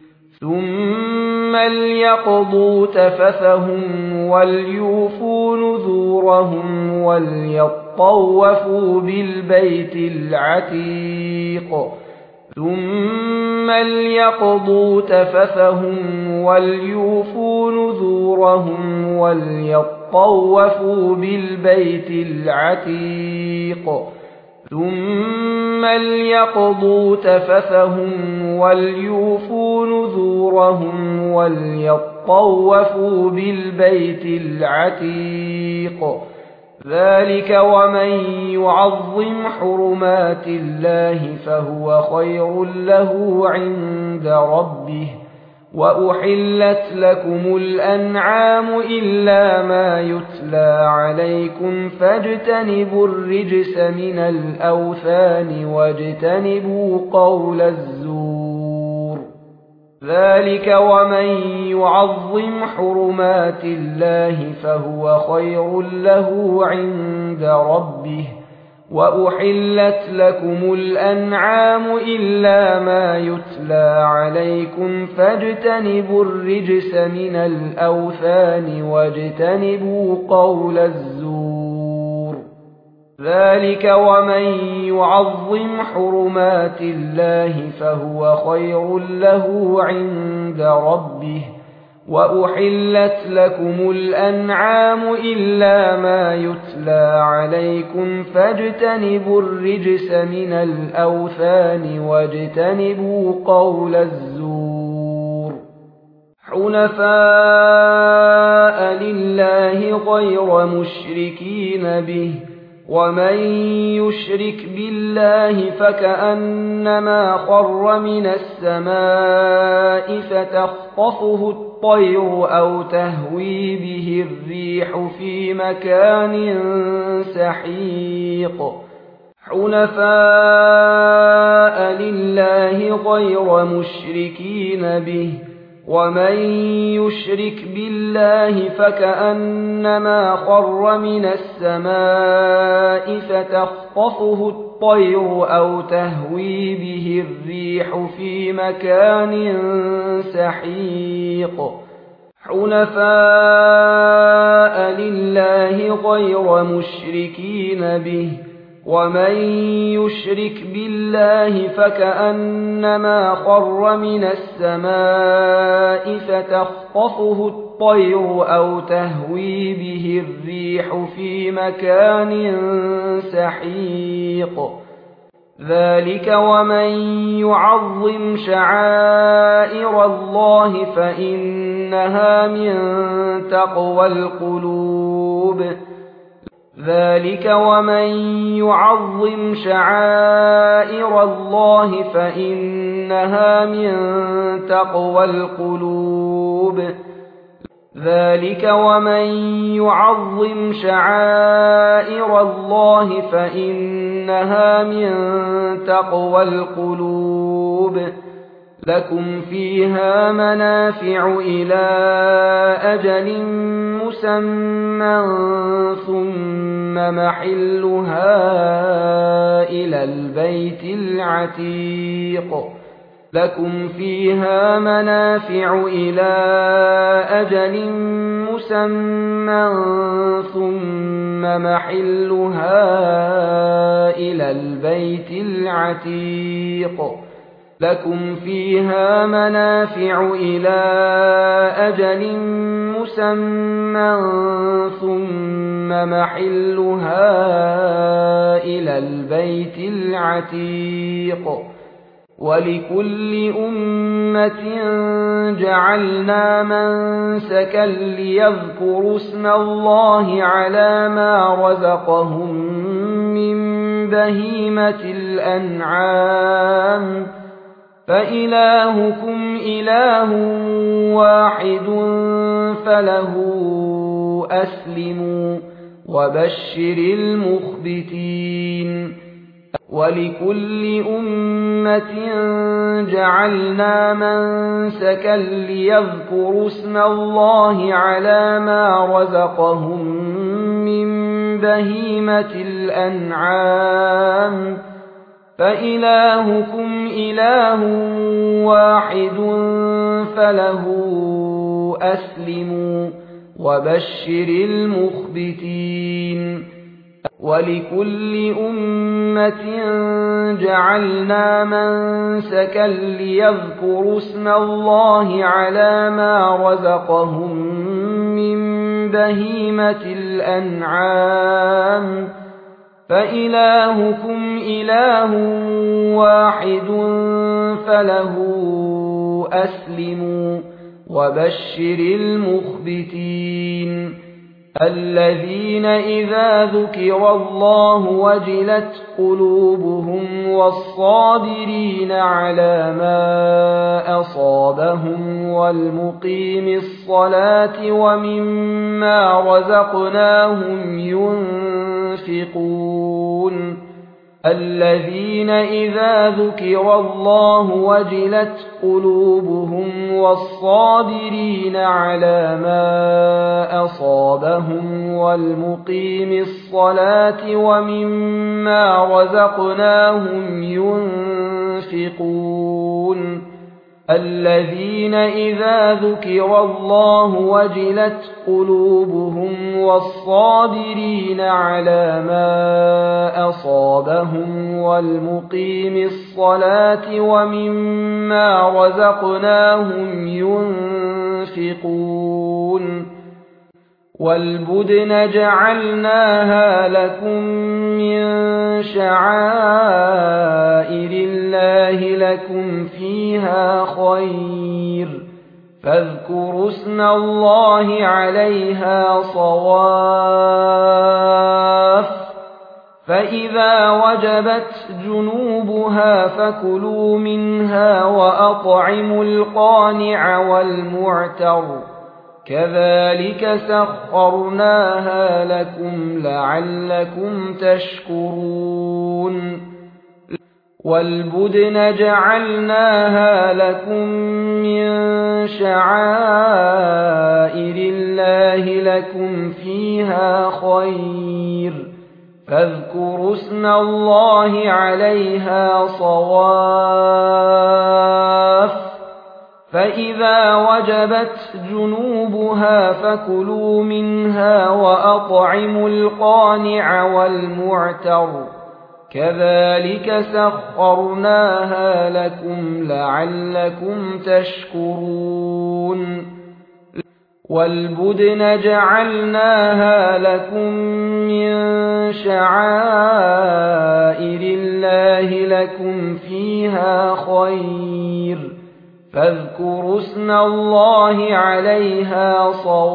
ثم ليقضوا تفثهم وليوفوا نذورهم وليطوفوا بالبيت العتيق ثم ليقضوا تفثهم وليوفوا نذورهم وليطوفوا بالبيت العتيق ثم ليقضوا تفثهم وليوفوا نذورهم وليطوفوا بالبيت العتيق ذلك ومن يعظم حرمات الله فهو خير له عند ربه وأحلت لكم الأنعام إلا ما يتلى عليكم فاجتنبوا الرجس من الأوثان واجتنبوا قول الزور ذلك ومن يعظم حرمات الله فهو خير له عند ربه وأحلت لكم الأنعام إلا ما يتلى عليكم فاجتنبوا الرجس من الأوثان واجتنبوا قول الزور ذلك ومن يعظم حرمات الله فهو خير له عند ربه وأحلت لكم الأنعام إلا ما يتلى عليكم فاجتنبوا الرجس من الأوثان واجتنبوا قول الزور حنفاء لله غير مشركين به ومن يشرك بالله فكأنما خر من السماء فتخطفه الطير أو تهوي به الريح في مكان سحيق حنفاء لله غير مشركين به ومن يشرك بالله فكأنما خر من السماء فتخطفه الطير أو تهوي به الريح في مكان سحيق حنفاء لله غير مشركين به ومن يشرك بالله فكأنما خر من السماء فتخطفه الطير أو تهوي به الريح في مكان سحيق ذلك ومن يعظم شعائر الله فإنها من تقوى القلوب ذلك ومن يعظم شعائر الله فإنها من تقوى القلوب ذلك ومن يعظم شعائر الله فإنها من تقوى القلوب لكم فيها منافع إلى أجل مسمى ثم محلها إلى البيت العتيق لكم فيها منافع إلى أجل مسمى ثم محلها إلى البيت العتيق لكم فيها منافع إلى أجل مسمى ثم محلها إلى البيت العتيق ولكل أمة جعلنا منسكا ليذكروا اسم الله على ما رزقهم من بهيمة الأنعام فإلهكم إله واحد فله أسلموا وبشر المخبتين ولكل أمة جعلنا منسكا ليذكروا اسم الله على ما رزقهم من بهيمة الأنعام فإلهكم إله واحد فله أسلموا وبشر المخبتين ولكل أمة جعلنا منسكا ليذكروا اسم الله على ما رزقهم من بهيمة الأنعام فإلهكم إله واحد فله أسلموا وبشر المخبتين الذين إذا ذكر الله وجلت قلوبهم والصابرين على ما أصابهم والمقيم الصلاة ومما رزقناهم ينفقون الذين إذا ذكر الله وجلت قلوبهم والصابرين على ما أصابهم والمقيم الصلاة ومما رزقناهم ينفقون الذين إذا ذكر الله وجلت قلوبهم والصابرين على ما أصابهم والمقيم الصلاة ومما رزقناهم ينفقون والبدن جعلناها لكم من شعائر الله لكم فيها خير فاذكروا اسم الله عليها صواف فإذا وجبت جنوبها فكلوا منها وأطعموا القانع والمعتر كذلك سخرناها لكم لعلكم تشكرون والبدن جعلناها لكم من شعائر الله لكم فيها خير فاذكروا اسم الله عليها صواف فإذا وجبت جنوبها فكلوا منها وأطعموا القانع والمعتر كذلك سخرناها لكم لعلكم تشكرون والبدن جعلناها لكم من شعائر الله لكم فيها خير فاذكروا اسم الله عليها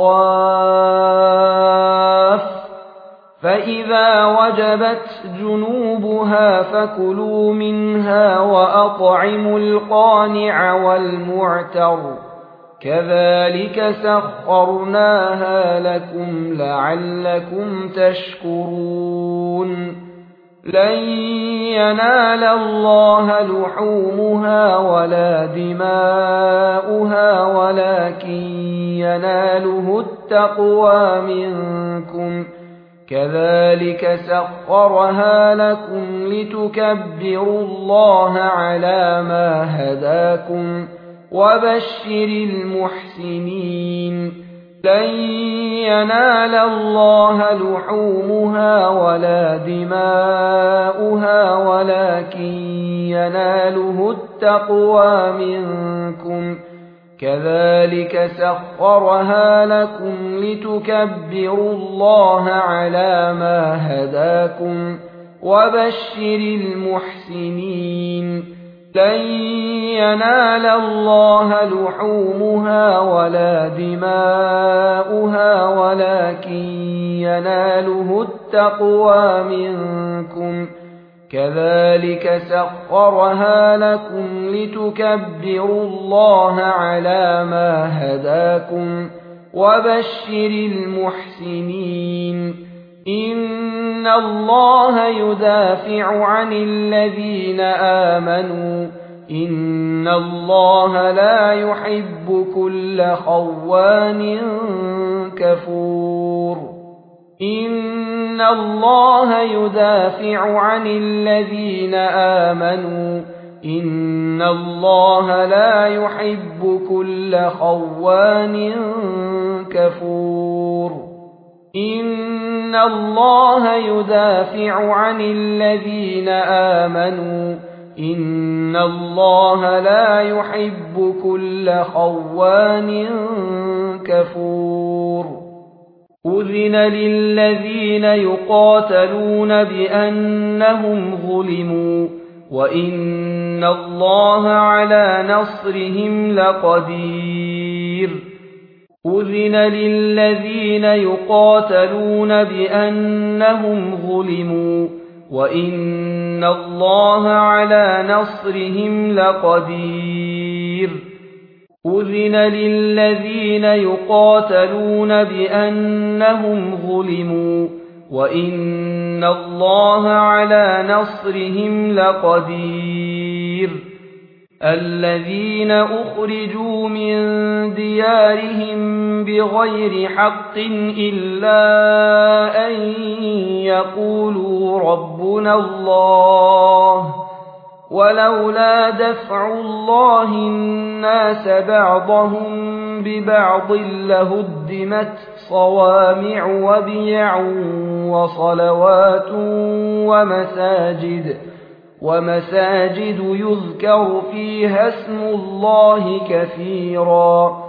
صواف فإذا وجبت جنوبها فكلوا منها وأطعموا القانع والمعتر كذلك سخرناها لكم لعلكم تشكرون لن ينال الله لحومها ولا دماؤها ولكن يناله التقوى منكم كذلك سخرها لكم لتكبروا الله على ما هداكم وبشر المحسنين لن ينال الله لحومها ولا دماؤها ولكن يناله التقوى منكم كذلك سخرها لكم لتكبروا الله على ما هداكم وبشر المحسنين لن ينال الله لحومها ولا دماؤها ولكن يناله التقوى منكم كذلك سخرها لكم لتكبروا الله على ما هداكم وبشر المحسنين إن الله يدافع عن الذين آمنوا إن الله لا يحب كل خوان كفور إن الله يدافع عن الذين آمنوا إن الله لا يحب كل خوان كفور إن الله يدافع عن الذين آمنوا إن الله لا يحب كل خوان كفور أذن للذين يقاتلون بأنهم ظلموا وإن الله على نصرهم لقدير أذن للذين يقاتلون بأنهم ظلموا وإن الله على نصرهم لقدير أذن للذين يقاتلون بأنهم ظلموا وإن الله على نصرهم لقدير الذين أخرجوا من ديارهم بغير حق إلا أن يقولوا ربنا الله ولولا دفع الله الناس بعضهم ببعض لهدمت صوامع وبيع وصلوات ومساجد ومساجد يذكر فيها اسم الله كثيرا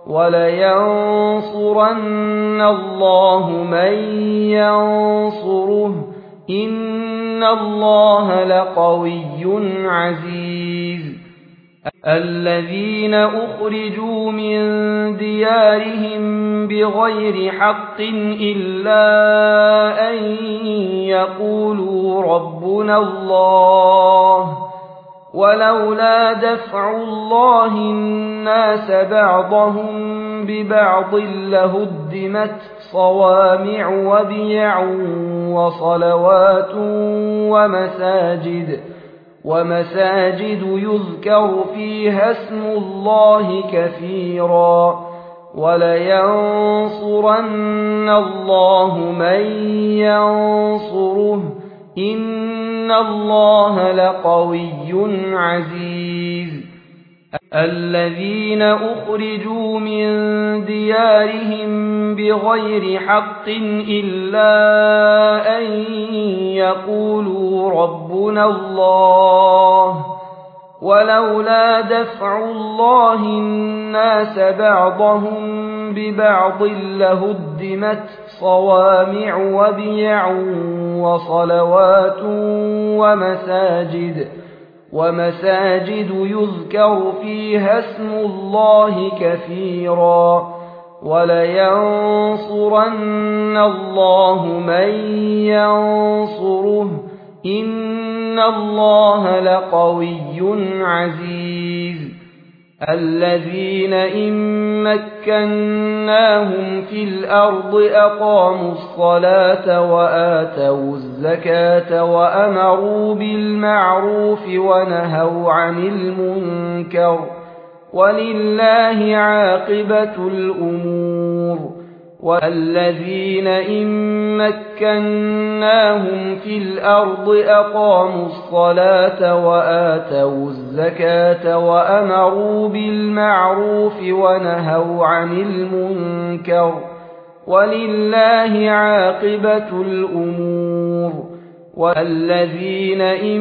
ولينصرن الله من ينصره إن الله لقوي عزيز الذين أخرجوا من ديارهم بغير حق إلا أن يقولوا ربنا الله ولولا دفع الله الناس بعضهم ببعض لهدمت صوامع وبيع وصلوات ومساجد ومساجد يذكر فيها اسم الله كثيرا ولينصرن الله من ينصره إن الله لقوي عزيز الذين أخرجوا من ديارهم بغير حق إلا أن يقولوا ربنا الله ولولا دفع الله الناس بعضهم ببعض لهدمت صوامع وبيع وصلوات ومساجد ومساجد يذكر فيها اسم الله كثيرا ولينصرن الله من ينصره إن الله لقوي عزيز الذين إن مكناهم في الأرض أقاموا الصلاة وآتوا الزكاة وأمروا بالمعروف ونهوا عن المنكر ولله عاقبة الأمور والذين إن مكناهم في الأرض أقاموا الصلاة وآتوا الزكاة وأمروا بالمعروف ونهوا عن المنكر ولله عاقبة الأمور والذين إن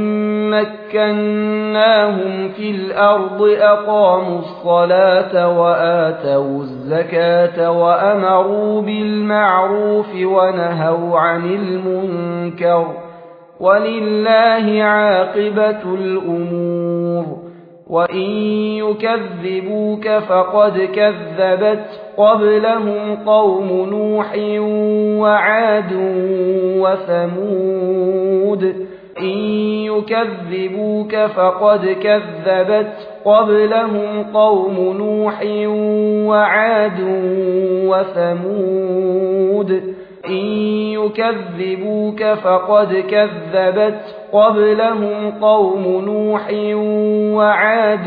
مكناهم في الأرض أقاموا الصلاة وآتوا الزكاة وأمروا بالمعروف ونهوا عن المنكر ولله عاقبة الأمور وإن يكذبوك فقد كذبت قبلهم قوم نوح وعاد وثمود إن يكذبوك فقد كذبت قبلهم قوم نوح وعاد وثمود إن يكذبوك فقد كذبت قبلهم قوم نوح وعاد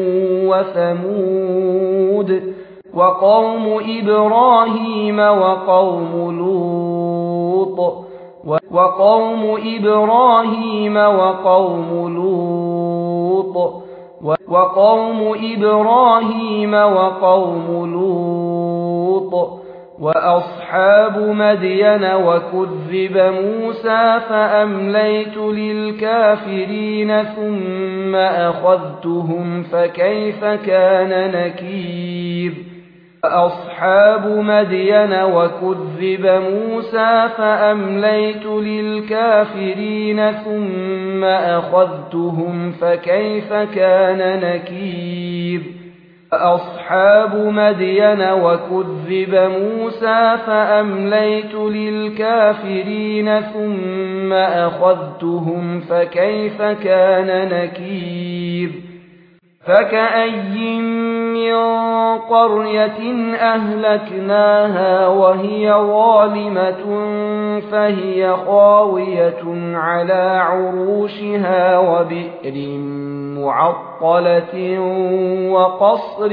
وثمود وقوم إبراهيم وقوم لوط وقوم إبراهيم وقوم لوط وقوم إبراهيم وقوم لوط وأصحاب مدين وكذب موسى فأمليت للكافرين ثم أخذتهم فكيف كان نكير وأصحاب مدين وكذب موسى فأمليت للكافرين ثم أخذتهم فكيف كان نكير أصحاب مدين وكذب موسى فأمليت للكافرين ثم أخذتهم فكيف كان نكير فكأي من قرية أهلكناها وهي ظالمة فهي خاوية على عروشها وبئر معطلة وقصر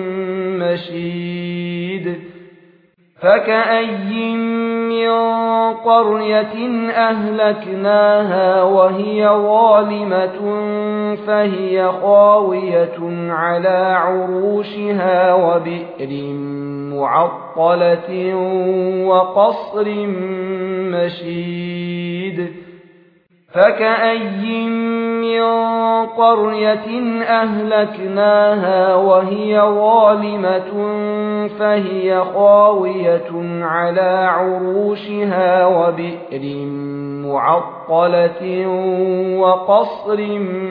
مشيد فكأي من قرية أهلكناها وهي ظالمة فهي خاوية على عروشها وبئر معطلة وقصر مشيد فكأي من قرية أهلكناها وهي ظالمة فهي خاوية على عروشها وبئر معطلة وقصر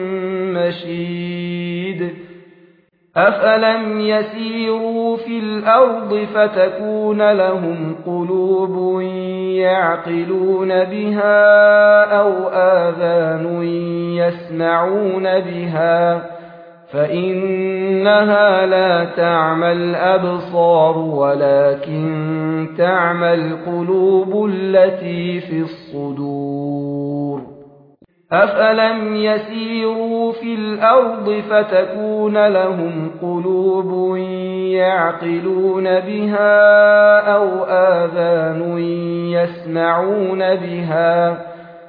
مشيد أفلم يسيروا في الأرض فتكون لهم قلوب يعقلون بها أو آذان يسمعون بها فإنها لا تعمى الأبصار ولكن تعمى القلوب التي في الصدور أفلم يسيروا في الأرض فتكون لهم قلوب يعقلون بها أو آذان يسمعون بها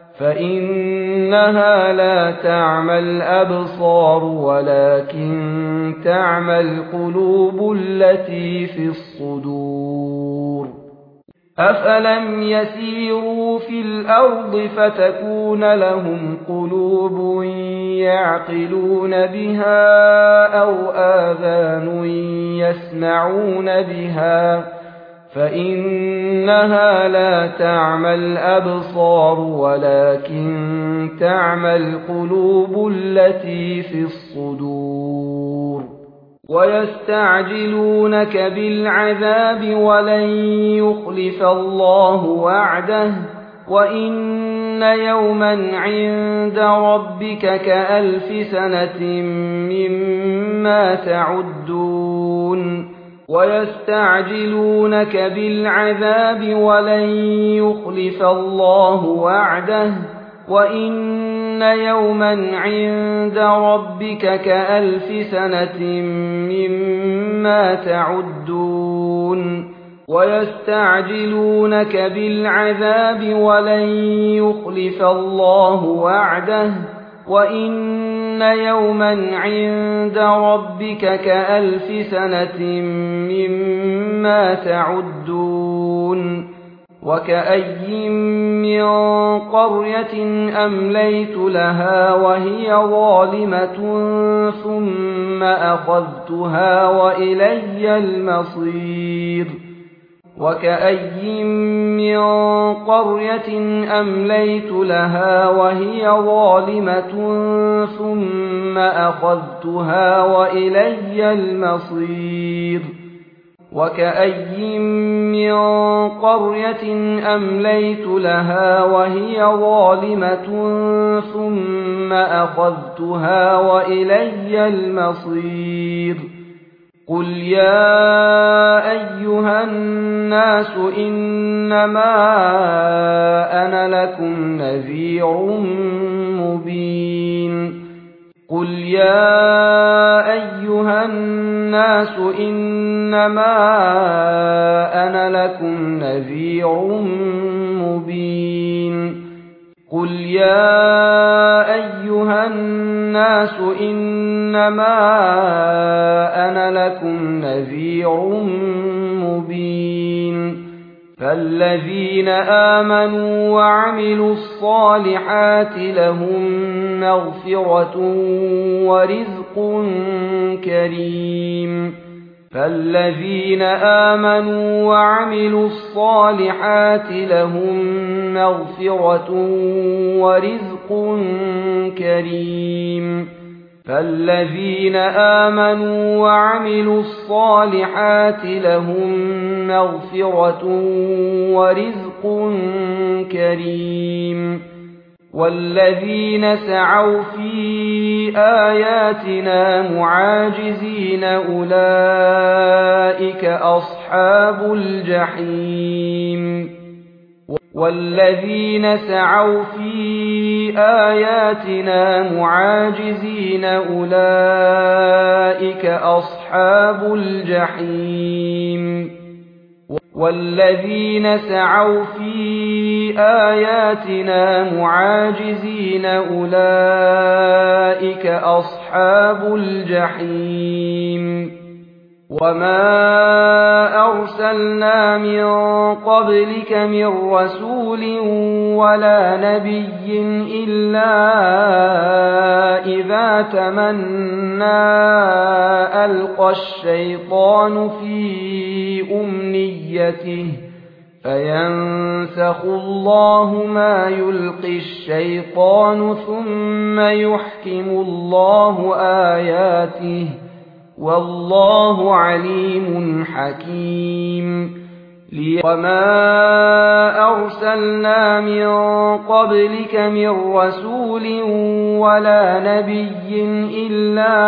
فإنها لا تعمى الأبصار ولكن تعمى القلوب التي في الصدور أفلم يسيروا في الأرض فتكون لهم قلوب يعقلون بها أو آذان يسمعون بها فإنها لا تعمى الأبصار ولكن تعمى القلوب التي في الصدور ويستعجلونك بالعذاب ولن يخلف الله وعده وإن يوما عند ربك كألف سنة مما تعدون ويستعجلونك بالعذاب ولن يخلف الله وعده وإن يوما عند ربك كألف سنة مما تعدون ويستعجلونك بالعذاب ولن يخلف الله وعده وإن يوما عند ربك كألف سنة مما تعدون وكأي من قرية أمليت لها وهي ظالمة ثم أخذتها وإلي المصير وكأي من قرية أمليت لها وهي ظالمة ثم أخذتها وإلي المصير وكأي من قرية أمليت لها وهي ظالمة ثم أخذتها وإلي المصير قل يا أيها الناس إنما أنا لكم نذير مبين قل يا أيها الناس إنما أنا لكم نذير مبين قل يا أيها الناس إنما أنا لكم نذير مبين فالذين آمنوا وعملوا الصالحات لهم مغفرة ورزق كريم فالذين آمنوا وعملوا الصالحات لهم مغفرة ورزق كريم فالذين آمنوا وعملوا الصالحات لهم مغفرة ورزق كريم والذين سعوا في آياتنا معاجزين أولئك أصحاب الجحيم والذين سعوا في آياتنا معاجزين أولئك أصحاب الجحيم والذين سعوا في آياتنا معاجزين أولئك أصحاب الجحيم وما أرسلنا من قبلك من رسول ولا نبي إلا إذا تمنى ألقى الشيطان في أمنيته فينسخ الله ما يلقي الشيطان ثم يحكم الله آياته والله عليم حكيم وما أرسلنا من قبلك من رسول ولا نبي إلا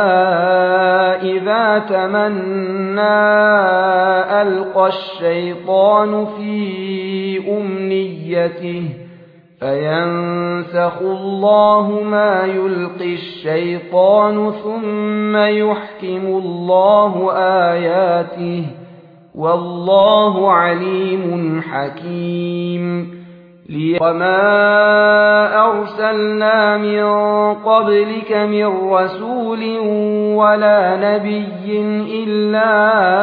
إذا تمنى ألقى الشيطان في أمنيته فينسخ الله ما يلقي الشيطان ثم يحكم الله آياته والله عليم حكيم وما أرسلنا من قبلك من رسول ولا نبي إلا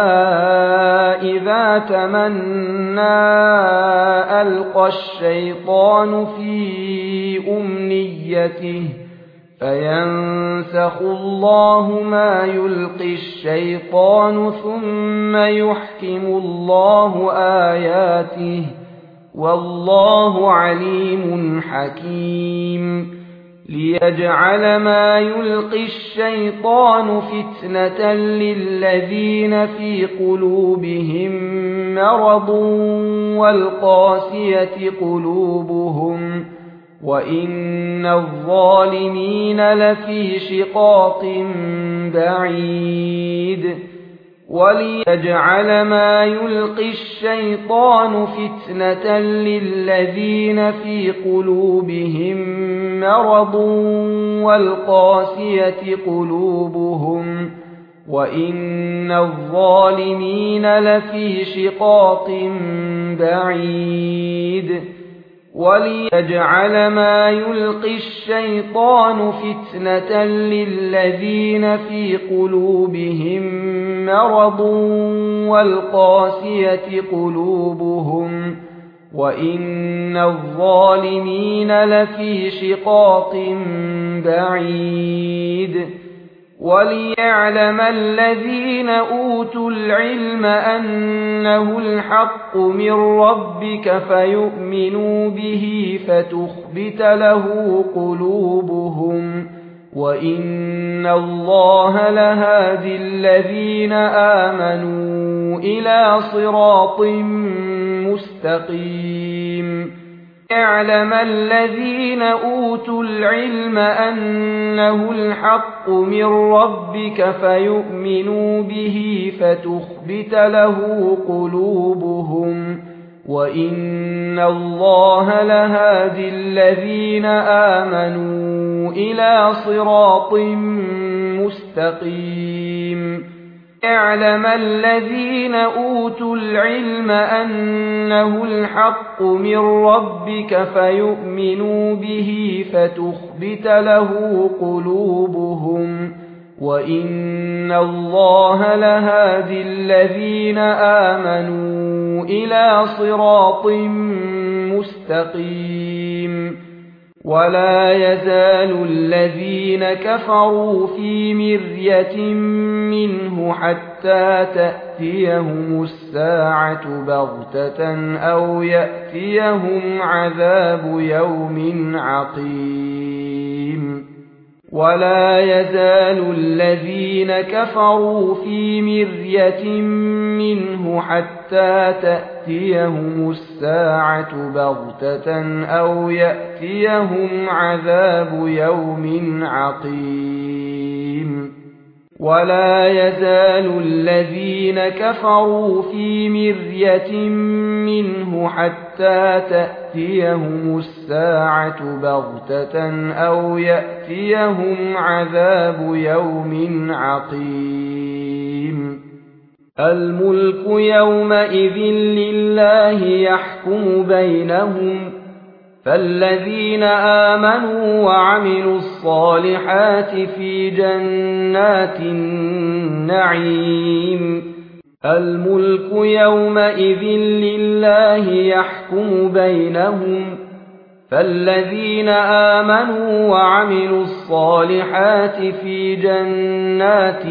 إذا تمنى ألقى الشيطان في أمنيته فينسخ الله ما يلقي الشيطان ثم يحكم الله آياته والله عليم حكيم ليجعل ما يلقي الشيطان فتنة للذين في قلوبهم مرض والقاسية قلوبهم وإن الظالمين لفي شقاق بعيد وليجعل ما يلقي الشيطان فتنة للذين في قلوبهم مرض والقاسية قلوبهم وإن الظالمين لفي شقاق بعيد وليجعل ما يلقي الشيطان فتنة للذين في قلوبهم مرض والقاسية قلوبهم وإن الظالمين لفي شقاق بعيد وليعلم الذين أوتوا العلم أنه الحق من ربك فيؤمنوا به فتخبت له قلوبهم وإن الله لهادي الذين آمنوا إلى صراط مستقيم يعلم الذين أوتوا العلم أنه الحق من ربك فيؤمنوا به فتخبت له قلوبهم وإن الله لهادي الذين آمنوا إلى صراط مستقيم يعلم الذين أوتوا العلم أنه الحق من ربك فيؤمنوا به فتخبت له قلوبهم وإن الله لهادي الذين آمنوا إلى صراط مستقيم ولا يزال الذين كفروا في مرية منه حتى تأتيهم الساعة بغتة أو يأتيهم عذاب يوم عقيم ولا يزال الذين كفروا في مرية منه حتى تأتيهم الساعة بغتة أو يأتيهم عذاب يوم عقيم ولا يزال الذين كفروا في مرية منه حتى تأتيهم الساعة بغتة أو يأتيهم عذاب يوم عقيم الملك يومئذ لله يحكم بينهم فالذين آمنوا وعملوا الصالحات في جنات النعيم الملك يومئذ لله يحكم بينهم فالذين آمنوا وعملوا الصالحات في جنات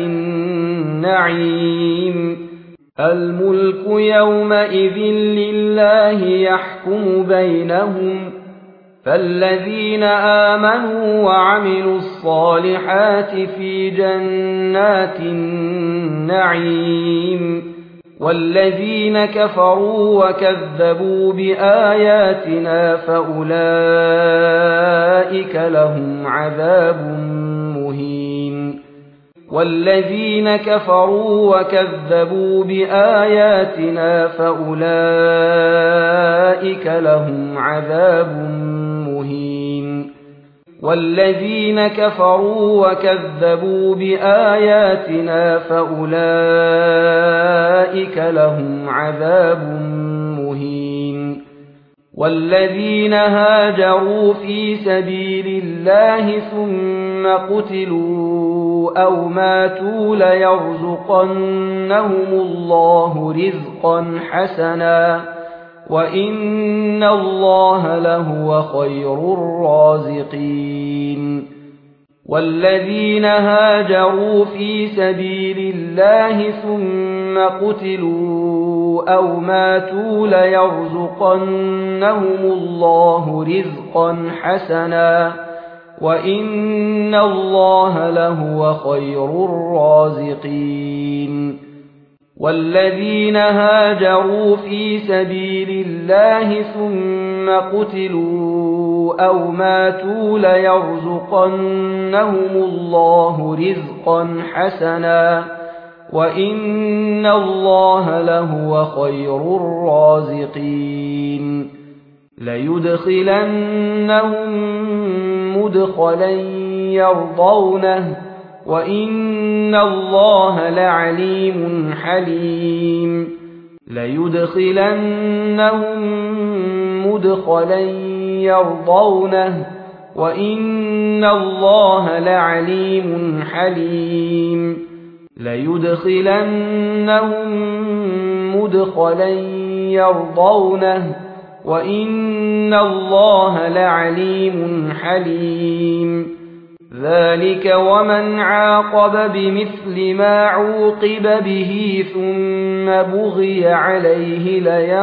النعيم الملك يومئذ لله يحكم بينهم فالذين آمنوا وعملوا الصالحات في جنات النعيم والذين كفروا وكذبوا بآياتنا فأولئك لهم عذاب مهين والذين كفروا وكذبوا بآياتنا فأولئك لهم عذاب مهين والذين كفروا وكذبوا بآياتنا فأولئك لهم عذاب مهين والذين هاجروا في سبيل الله ثم قتلوا أو ماتوا ليرزقنهم الله رزقا حسنا وإن الله لهو خير الرازقين والذين هاجروا في سبيل الله ثم قتلوا أو ماتوا ليرزقنهم الله رزقا حسنا وإن الله لهو خير الرازقين والذين هاجروا في سبيل الله ثم قتلوا أو ماتوا ليرزقنهم الله رزقا حسنا وإن الله لهو خير الرازقين ليدخلنهم مدخلا يرضونه وإن الله لعليم حليم ليدخلنهم مدخلا يرضونه وإن الله لعليم حليم ليدخلنهم مدخلا يرضونه وإن الله لعليم حليم ذلك ومن عاقب بمثل ما عوقب به ثم بغي عليه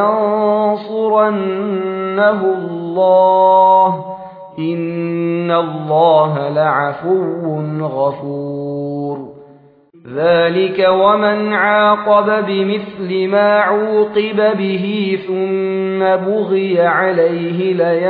لينصرنه الله إن الله لعفو غفور ذلك ومن عاقب بمثل ما عوقب به ثم بغي عليه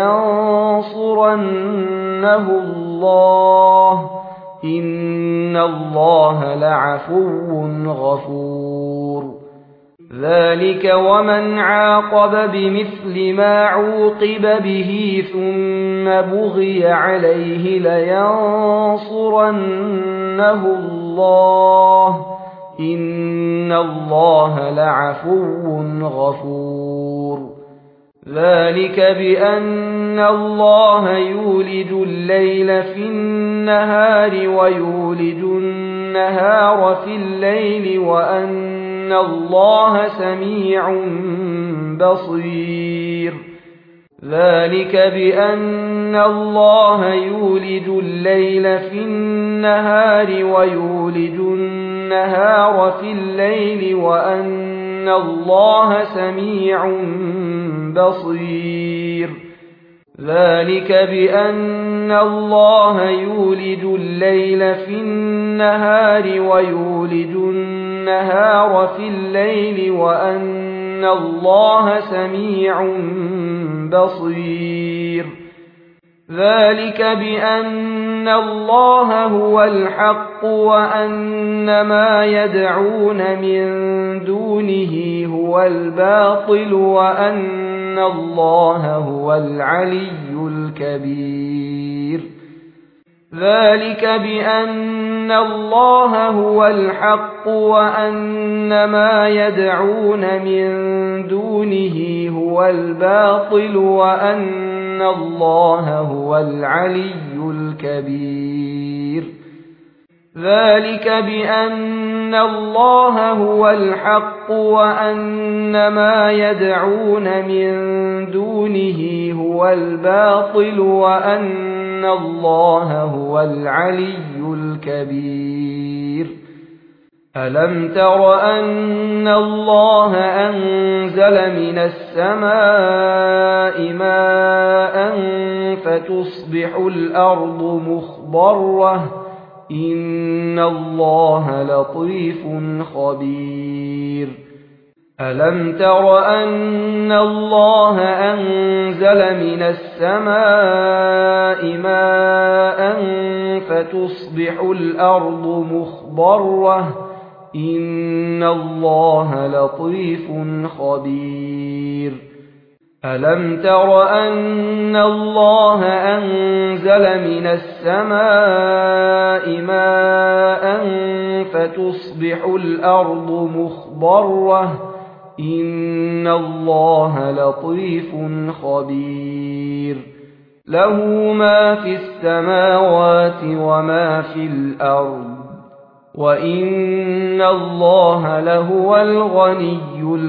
لينصرنه الله إن الله لعفو غفور ذلك ومن عاقب بمثل ما عوقب به ثم بغي عليه لينصرنه الله إن الله لعفو غفور ذلك بأن الله يولج الليل في النهار ويولج النهار في الليل وأن الله سميع بصير ذلك بأن الله يولج الليل في النهار ويولج النهار في الليل وأن الله سميع بصير ذلك بأن الله يولج الليل في النهار ويولج النهار في الليل وأن الله سميع بصير ذلك بأن الله هو الحق وأن ما يدعون من دونه هو الباطل وأن الله هو العلي الكبير ذلك بأن الله هو الحق وأن ما يدعون من دونه هو الباطل وأن الله هو العلي الكبير ذلك بأن الله هو الحق وأن ما يدعون من دونه هو الباطل وأن الله هو العلي الكبير ألم تر أن الله أنزل من السماء ماء فتصبح الأرض مخضرة إن الله لطيف خبير ألم تر أن الله أنزل من السماء ماء فتصبح الأرض مخضرة إن الله لطيف خبير ألم تر أن الله أنزل من السماء ماء فتصبح الأرض مخضرة إن الله لطيف خبير له ما في السماوات وما في الأرض وإن الله لهو الغني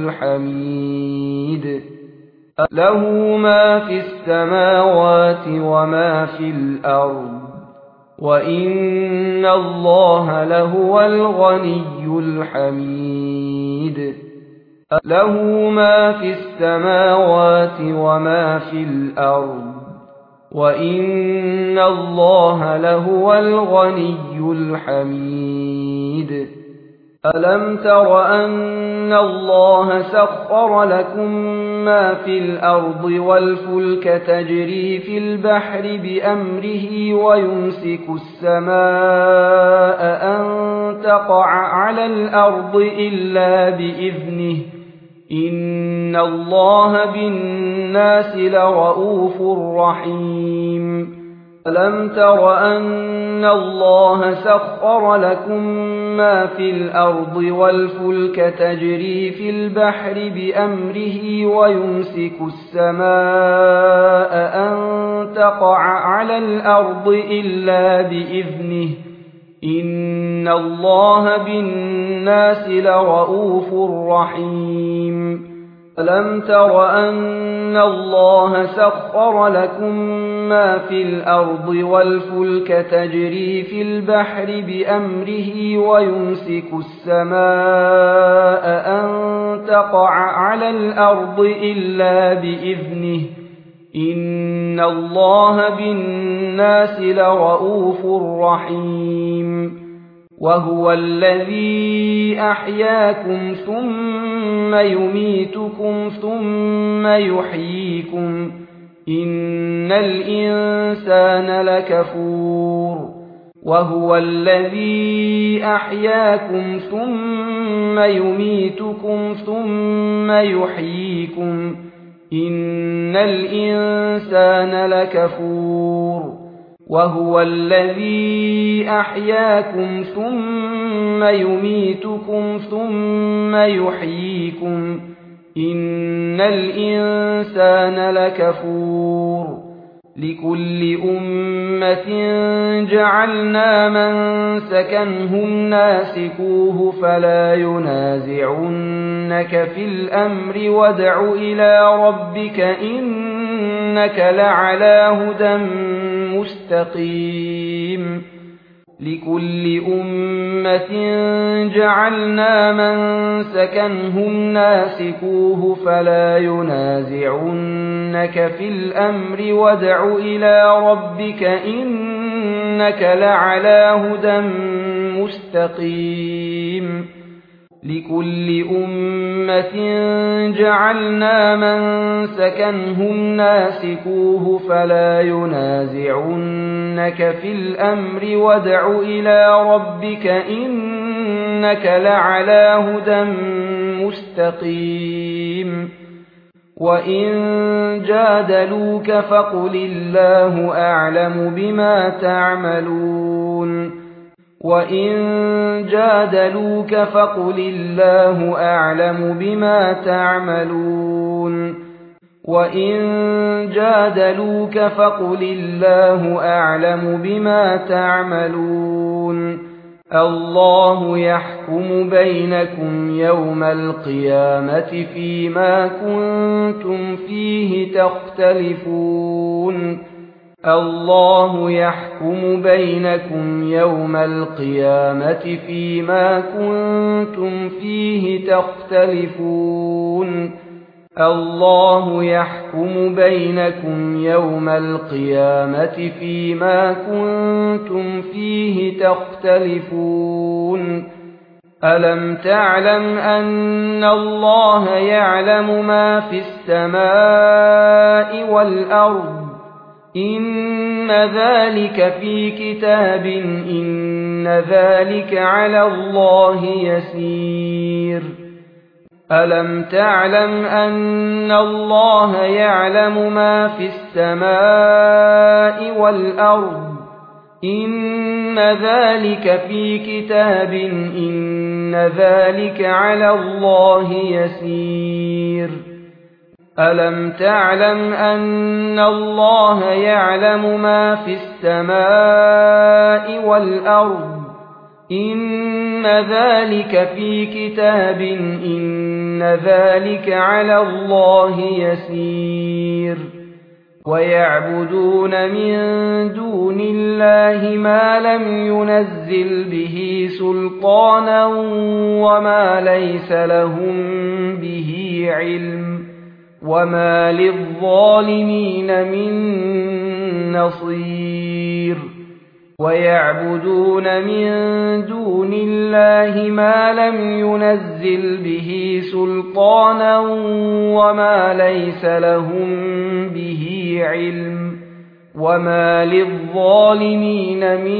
الحميد له ما في السماوات وما في الأرض وإن الله لهو الغني الحميد له ما في السماوات وما في الأرض وإن الله لهو الغني الحميد ألم تر أن الله سخر لكم ما في الأرض والفلك تجري في البحر بأمره ويمسك السماء أن تقع على الأرض إلا بإذنه إن الله بالناس لرؤوف رحيم ألم تر أن الله سخر لكم ما في الأرض والفلك تجري في البحر بأمره ويمسك السماء أن تقع على الأرض إلا بإذنه إن الله بالناس لرؤوف رحيم ألم تر أن الله سخر لكم ما في الأرض والفلك تجري في البحر بأمره ويمسك السماء أن تقع على الأرض إلا بإذنه إن الله بالناس لرؤوف رحيم وهو الذي أحياكم ثم يميتكم ثم يحييكم إن الإنسان لكفور وهو الذي أحياكم ثم يميتكم ثم يحييكم إن الإنسان لكفور وهو الذي أحياكم ثم يميتكم ثم يحييكم إن الإنسان لكفور لكل أمة جعلنا منسكا هم ناسكوه فلا ينازعنك في الأمر وادع إلى ربك إنك لعلى هدى مستقيم لكل أمة جعلنا منسكا هم ناسكوه فلا ينازعنك في الأمر وادع إلى ربك إنك لعلى هدى مستقيم لكل أمة جعلنا منسكا هم ناسكوه فلا ينازعنك في الأمر وادع إلى ربك إنك لعلى هدى مستقيم وإن جادلوك فقل الله أعلم بما تعملون وَإِن جَادَلُوكَ فَقُلِ اللَّهُ أَعْلَمُ بِمَا تَعْمَلُونَ وَإِن جَادَلُوكَ فَقُلِ اللَّهُ أَعْلَمُ بِمَا تَعْمَلُونَ اللَّهُ يَحْكُمُ بَيْنَكُمْ يَوْمَ الْقِيَامَةِ فِيمَا كُنتُمْ فِيهِ تَخْتَلِفُونَ الله يحكم بينكم يوم القيامة فيما كنتم فيه تختلفون الله يحكم بينكم يوم القيامة فيما كنتم فيه تختلفون ألم تعلم أن الله يعلم ما في السماء والأرض إن ذلك في كتاب إن ذلك على الله يسير ألم تعلم أن الله يعلم ما في السماء والأرض إن ذلك في كتاب إن ذلك على الله يسير ألم تعلم أن الله يعلم ما في السماء والأرض إن ذلك في كتاب إن ذلك على الله يسير ويعبدون من دون الله ما لم ينزل به سلطانا وما ليس لهم به علم وما للظالمين من نصير ويعبدون من دون الله ما لم ينزل به سلطانا وما ليس لهم به علم وما للظالمين من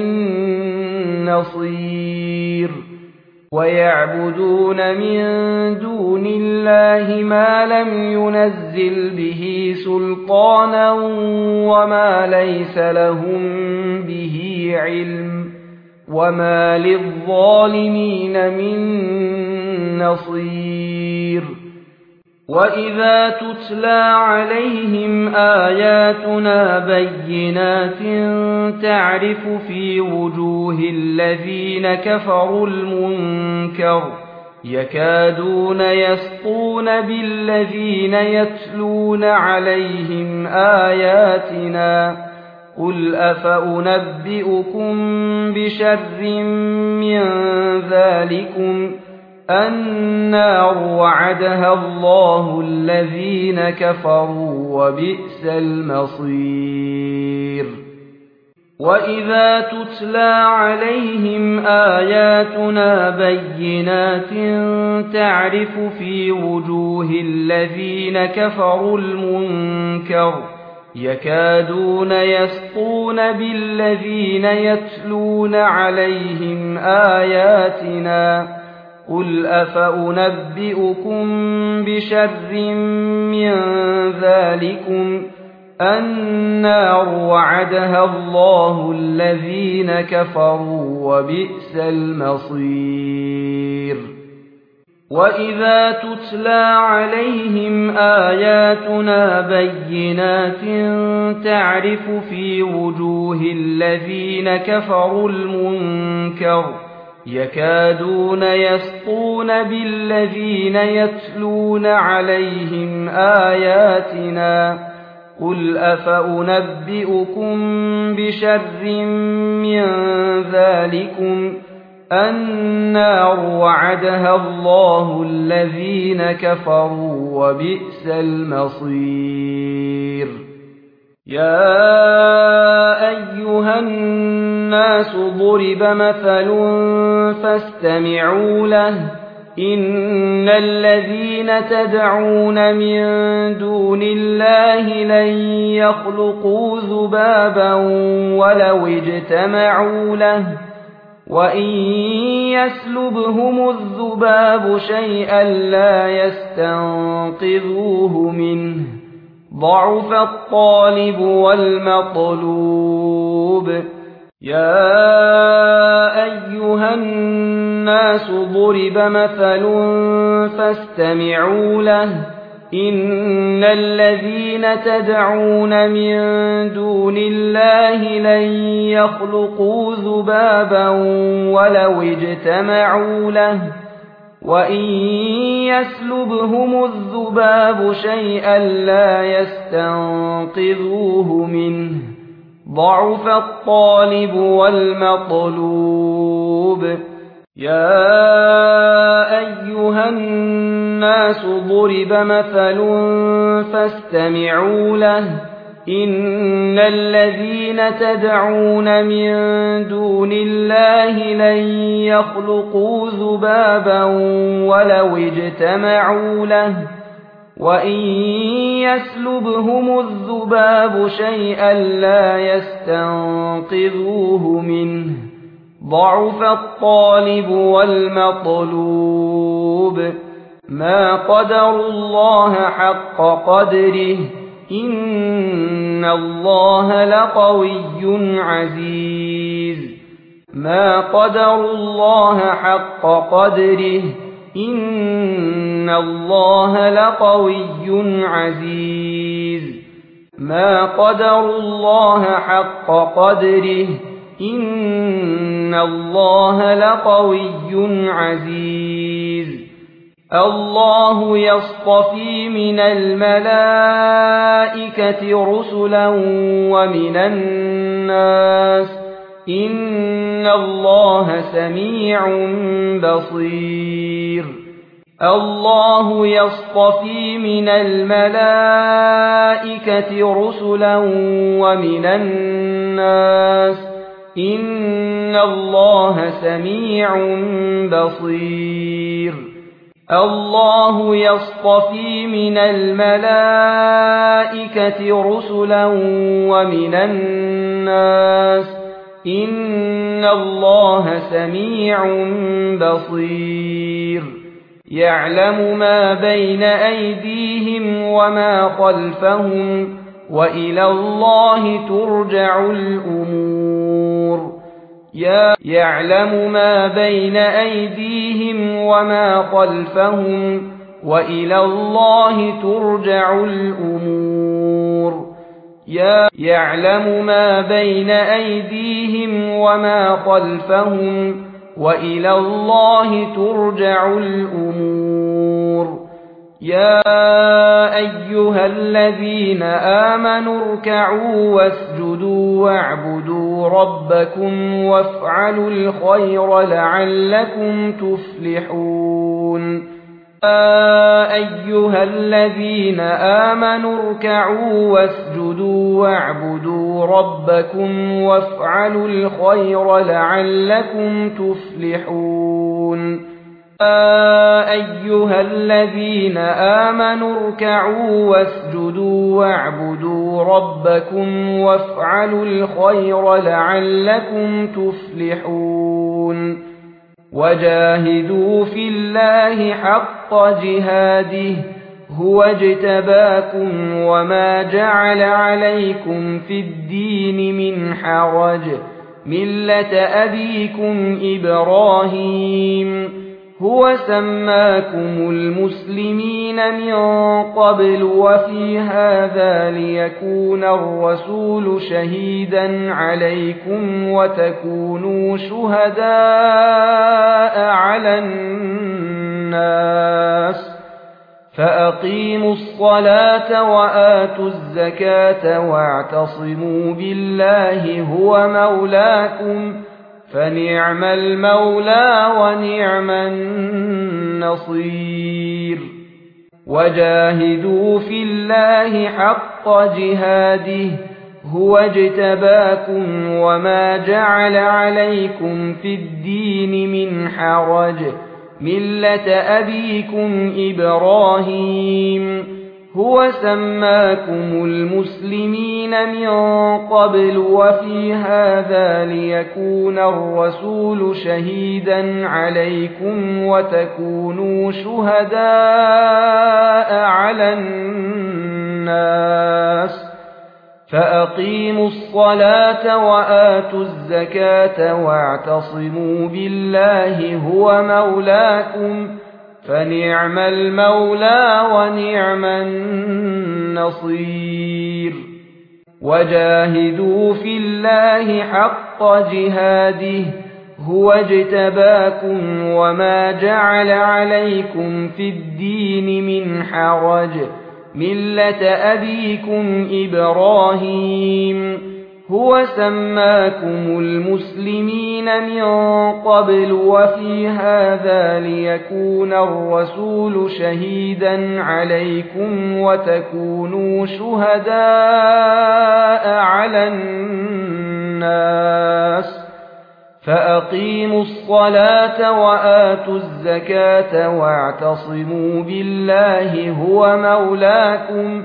نصير ويعبدون من دون الله ما لم ينزل به سلطانا وما ليس لهم به علم وما للظالمين من نصير وإذا تتلى عليهم آياتنا بينات تعرف في وجوه الذين كفروا المنكر يكادون يسطون بالذين يتلون عليهم آياتنا قل أفأنبئكم بشر من ذلكم النار وعدها الله الذين كفروا وبئس المصير وإذا تتلى عليهم آياتنا بينات تعرف في وجوه الذين كفروا المنكر يكادون يسطون بالذين يتلون عليهم آياتنا قل أفأنبئكم بشر من ذلكم النار وعدها الله الذين كفروا وبئس المصير وإذا تتلى عليهم آياتنا بينات تعرف في وجوه الذين كفروا المنكر يكادون يسطون بالذين يتلون عليهم آياتنا قل أفأنبئكم بشر من ذلكم النار وعدها الله الذين كفروا وبئس المصير يا أيها الناس ضرب مثل فاستمعوا له إن الذين تدعون من دون الله لن يخلقوا ذبابا ولو اجتمعوا له وإن يسلبهم الذباب شيئا لا يستنقذوه منه ضعف الطالب والمطلوب يا أيها الناس ضرب مثل فاستمعوا له إن الذين تدعون من دون الله لن يخلقوا ذبابا ولو اجتمعوا له وإن يسلبهم الذباب شيئا لا يستنقذوه منه ضعف الطالب والمطلوب يا أيها الناس ضرب مثل فاستمعوا له إن الذين تدعون من دون الله لن يخلقوا ذبابا ولو اجتمعوا له وإن يسلبهم الذباب شيئا لا يستنقذوه منه ضعف الطالب والمطلوب ما قدروا الله حق قدره إن الله لقوي عزيز ما قدروا الله حق قدره إن الله لقوي عزيز ما قدروا الله حق قدره إن الله لقوي عزيز الله يصطفي من الملائكة رسلا ومن الناس إن الله سميع بصير الله يصطفي من الملائكة رسلا ومن الناس إن الله سميع بصير الله يصطفي من الملائكة رسلا ومن الناس إن الله سميع بصير يعلم ما بين أيديهم وما خلفهم وإلى الله ترجع الأمور يعلم ما بين أيديهم وما خلفهم وإلى الله ترجع الأمور يعلم ما بين أيديهم وما خلفهم وإلى الله ترجع الأمور يا أيها الذين آمنوا اركعوا واسجدوا واعبدوا ربكم وافعلوا الخير لعلكم تفلحون يا أيها الذين آمنوا اركعوا واسجدوا واعبدوا ربكم وافعلوا الخير لعلكم تفلحون يا أيها الذين آمنوا اركعوا واسجدوا واعبدوا ربكم وافعلوا الخير لعلكم تفلحون وجاهدوا في الله حق جهاده هو اجتباكم وما جعل عليكم في الدين من حرج ملة أبيكم إبراهيم هو سماكم المسلمين من قبل وفي هذا ليكون الرسول شهيدا عليكم وتكونوا شهداء على الناس فأقيموا الصلاة وآتوا الزكاة واعتصموا بالله هو مولاكم فنعم المولى ونعم النصير وجاهدوا في الله حق جهاده هو اجتباكم وما جعل عليكم في الدين من حرج ملة أبيكم إبراهيم هو سماكم المسلمين من قبل وفي هذا ليكون الرسول شهيدا عليكم وتكونوا شهداء على الناس فأقيموا الصلاة وآتوا الزكاة واعتصموا بالله هو مولاكم فنعم المولى ونعم النصير وجاهدوا في الله حق جهاده هو اجتباكم وما جعل عليكم في الدين من حرج ملة أبيكم إبراهيم هو سماكم المسلمين من قبل وفي هذا ليكون الرسول شهيدا عليكم وتكونوا شهداء على الناس فأقيموا الصلاة وآتوا الزكاة واعتصموا بالله هو مولاكم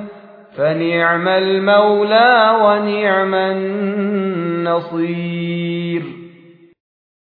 فنعم المولى ونعم النصير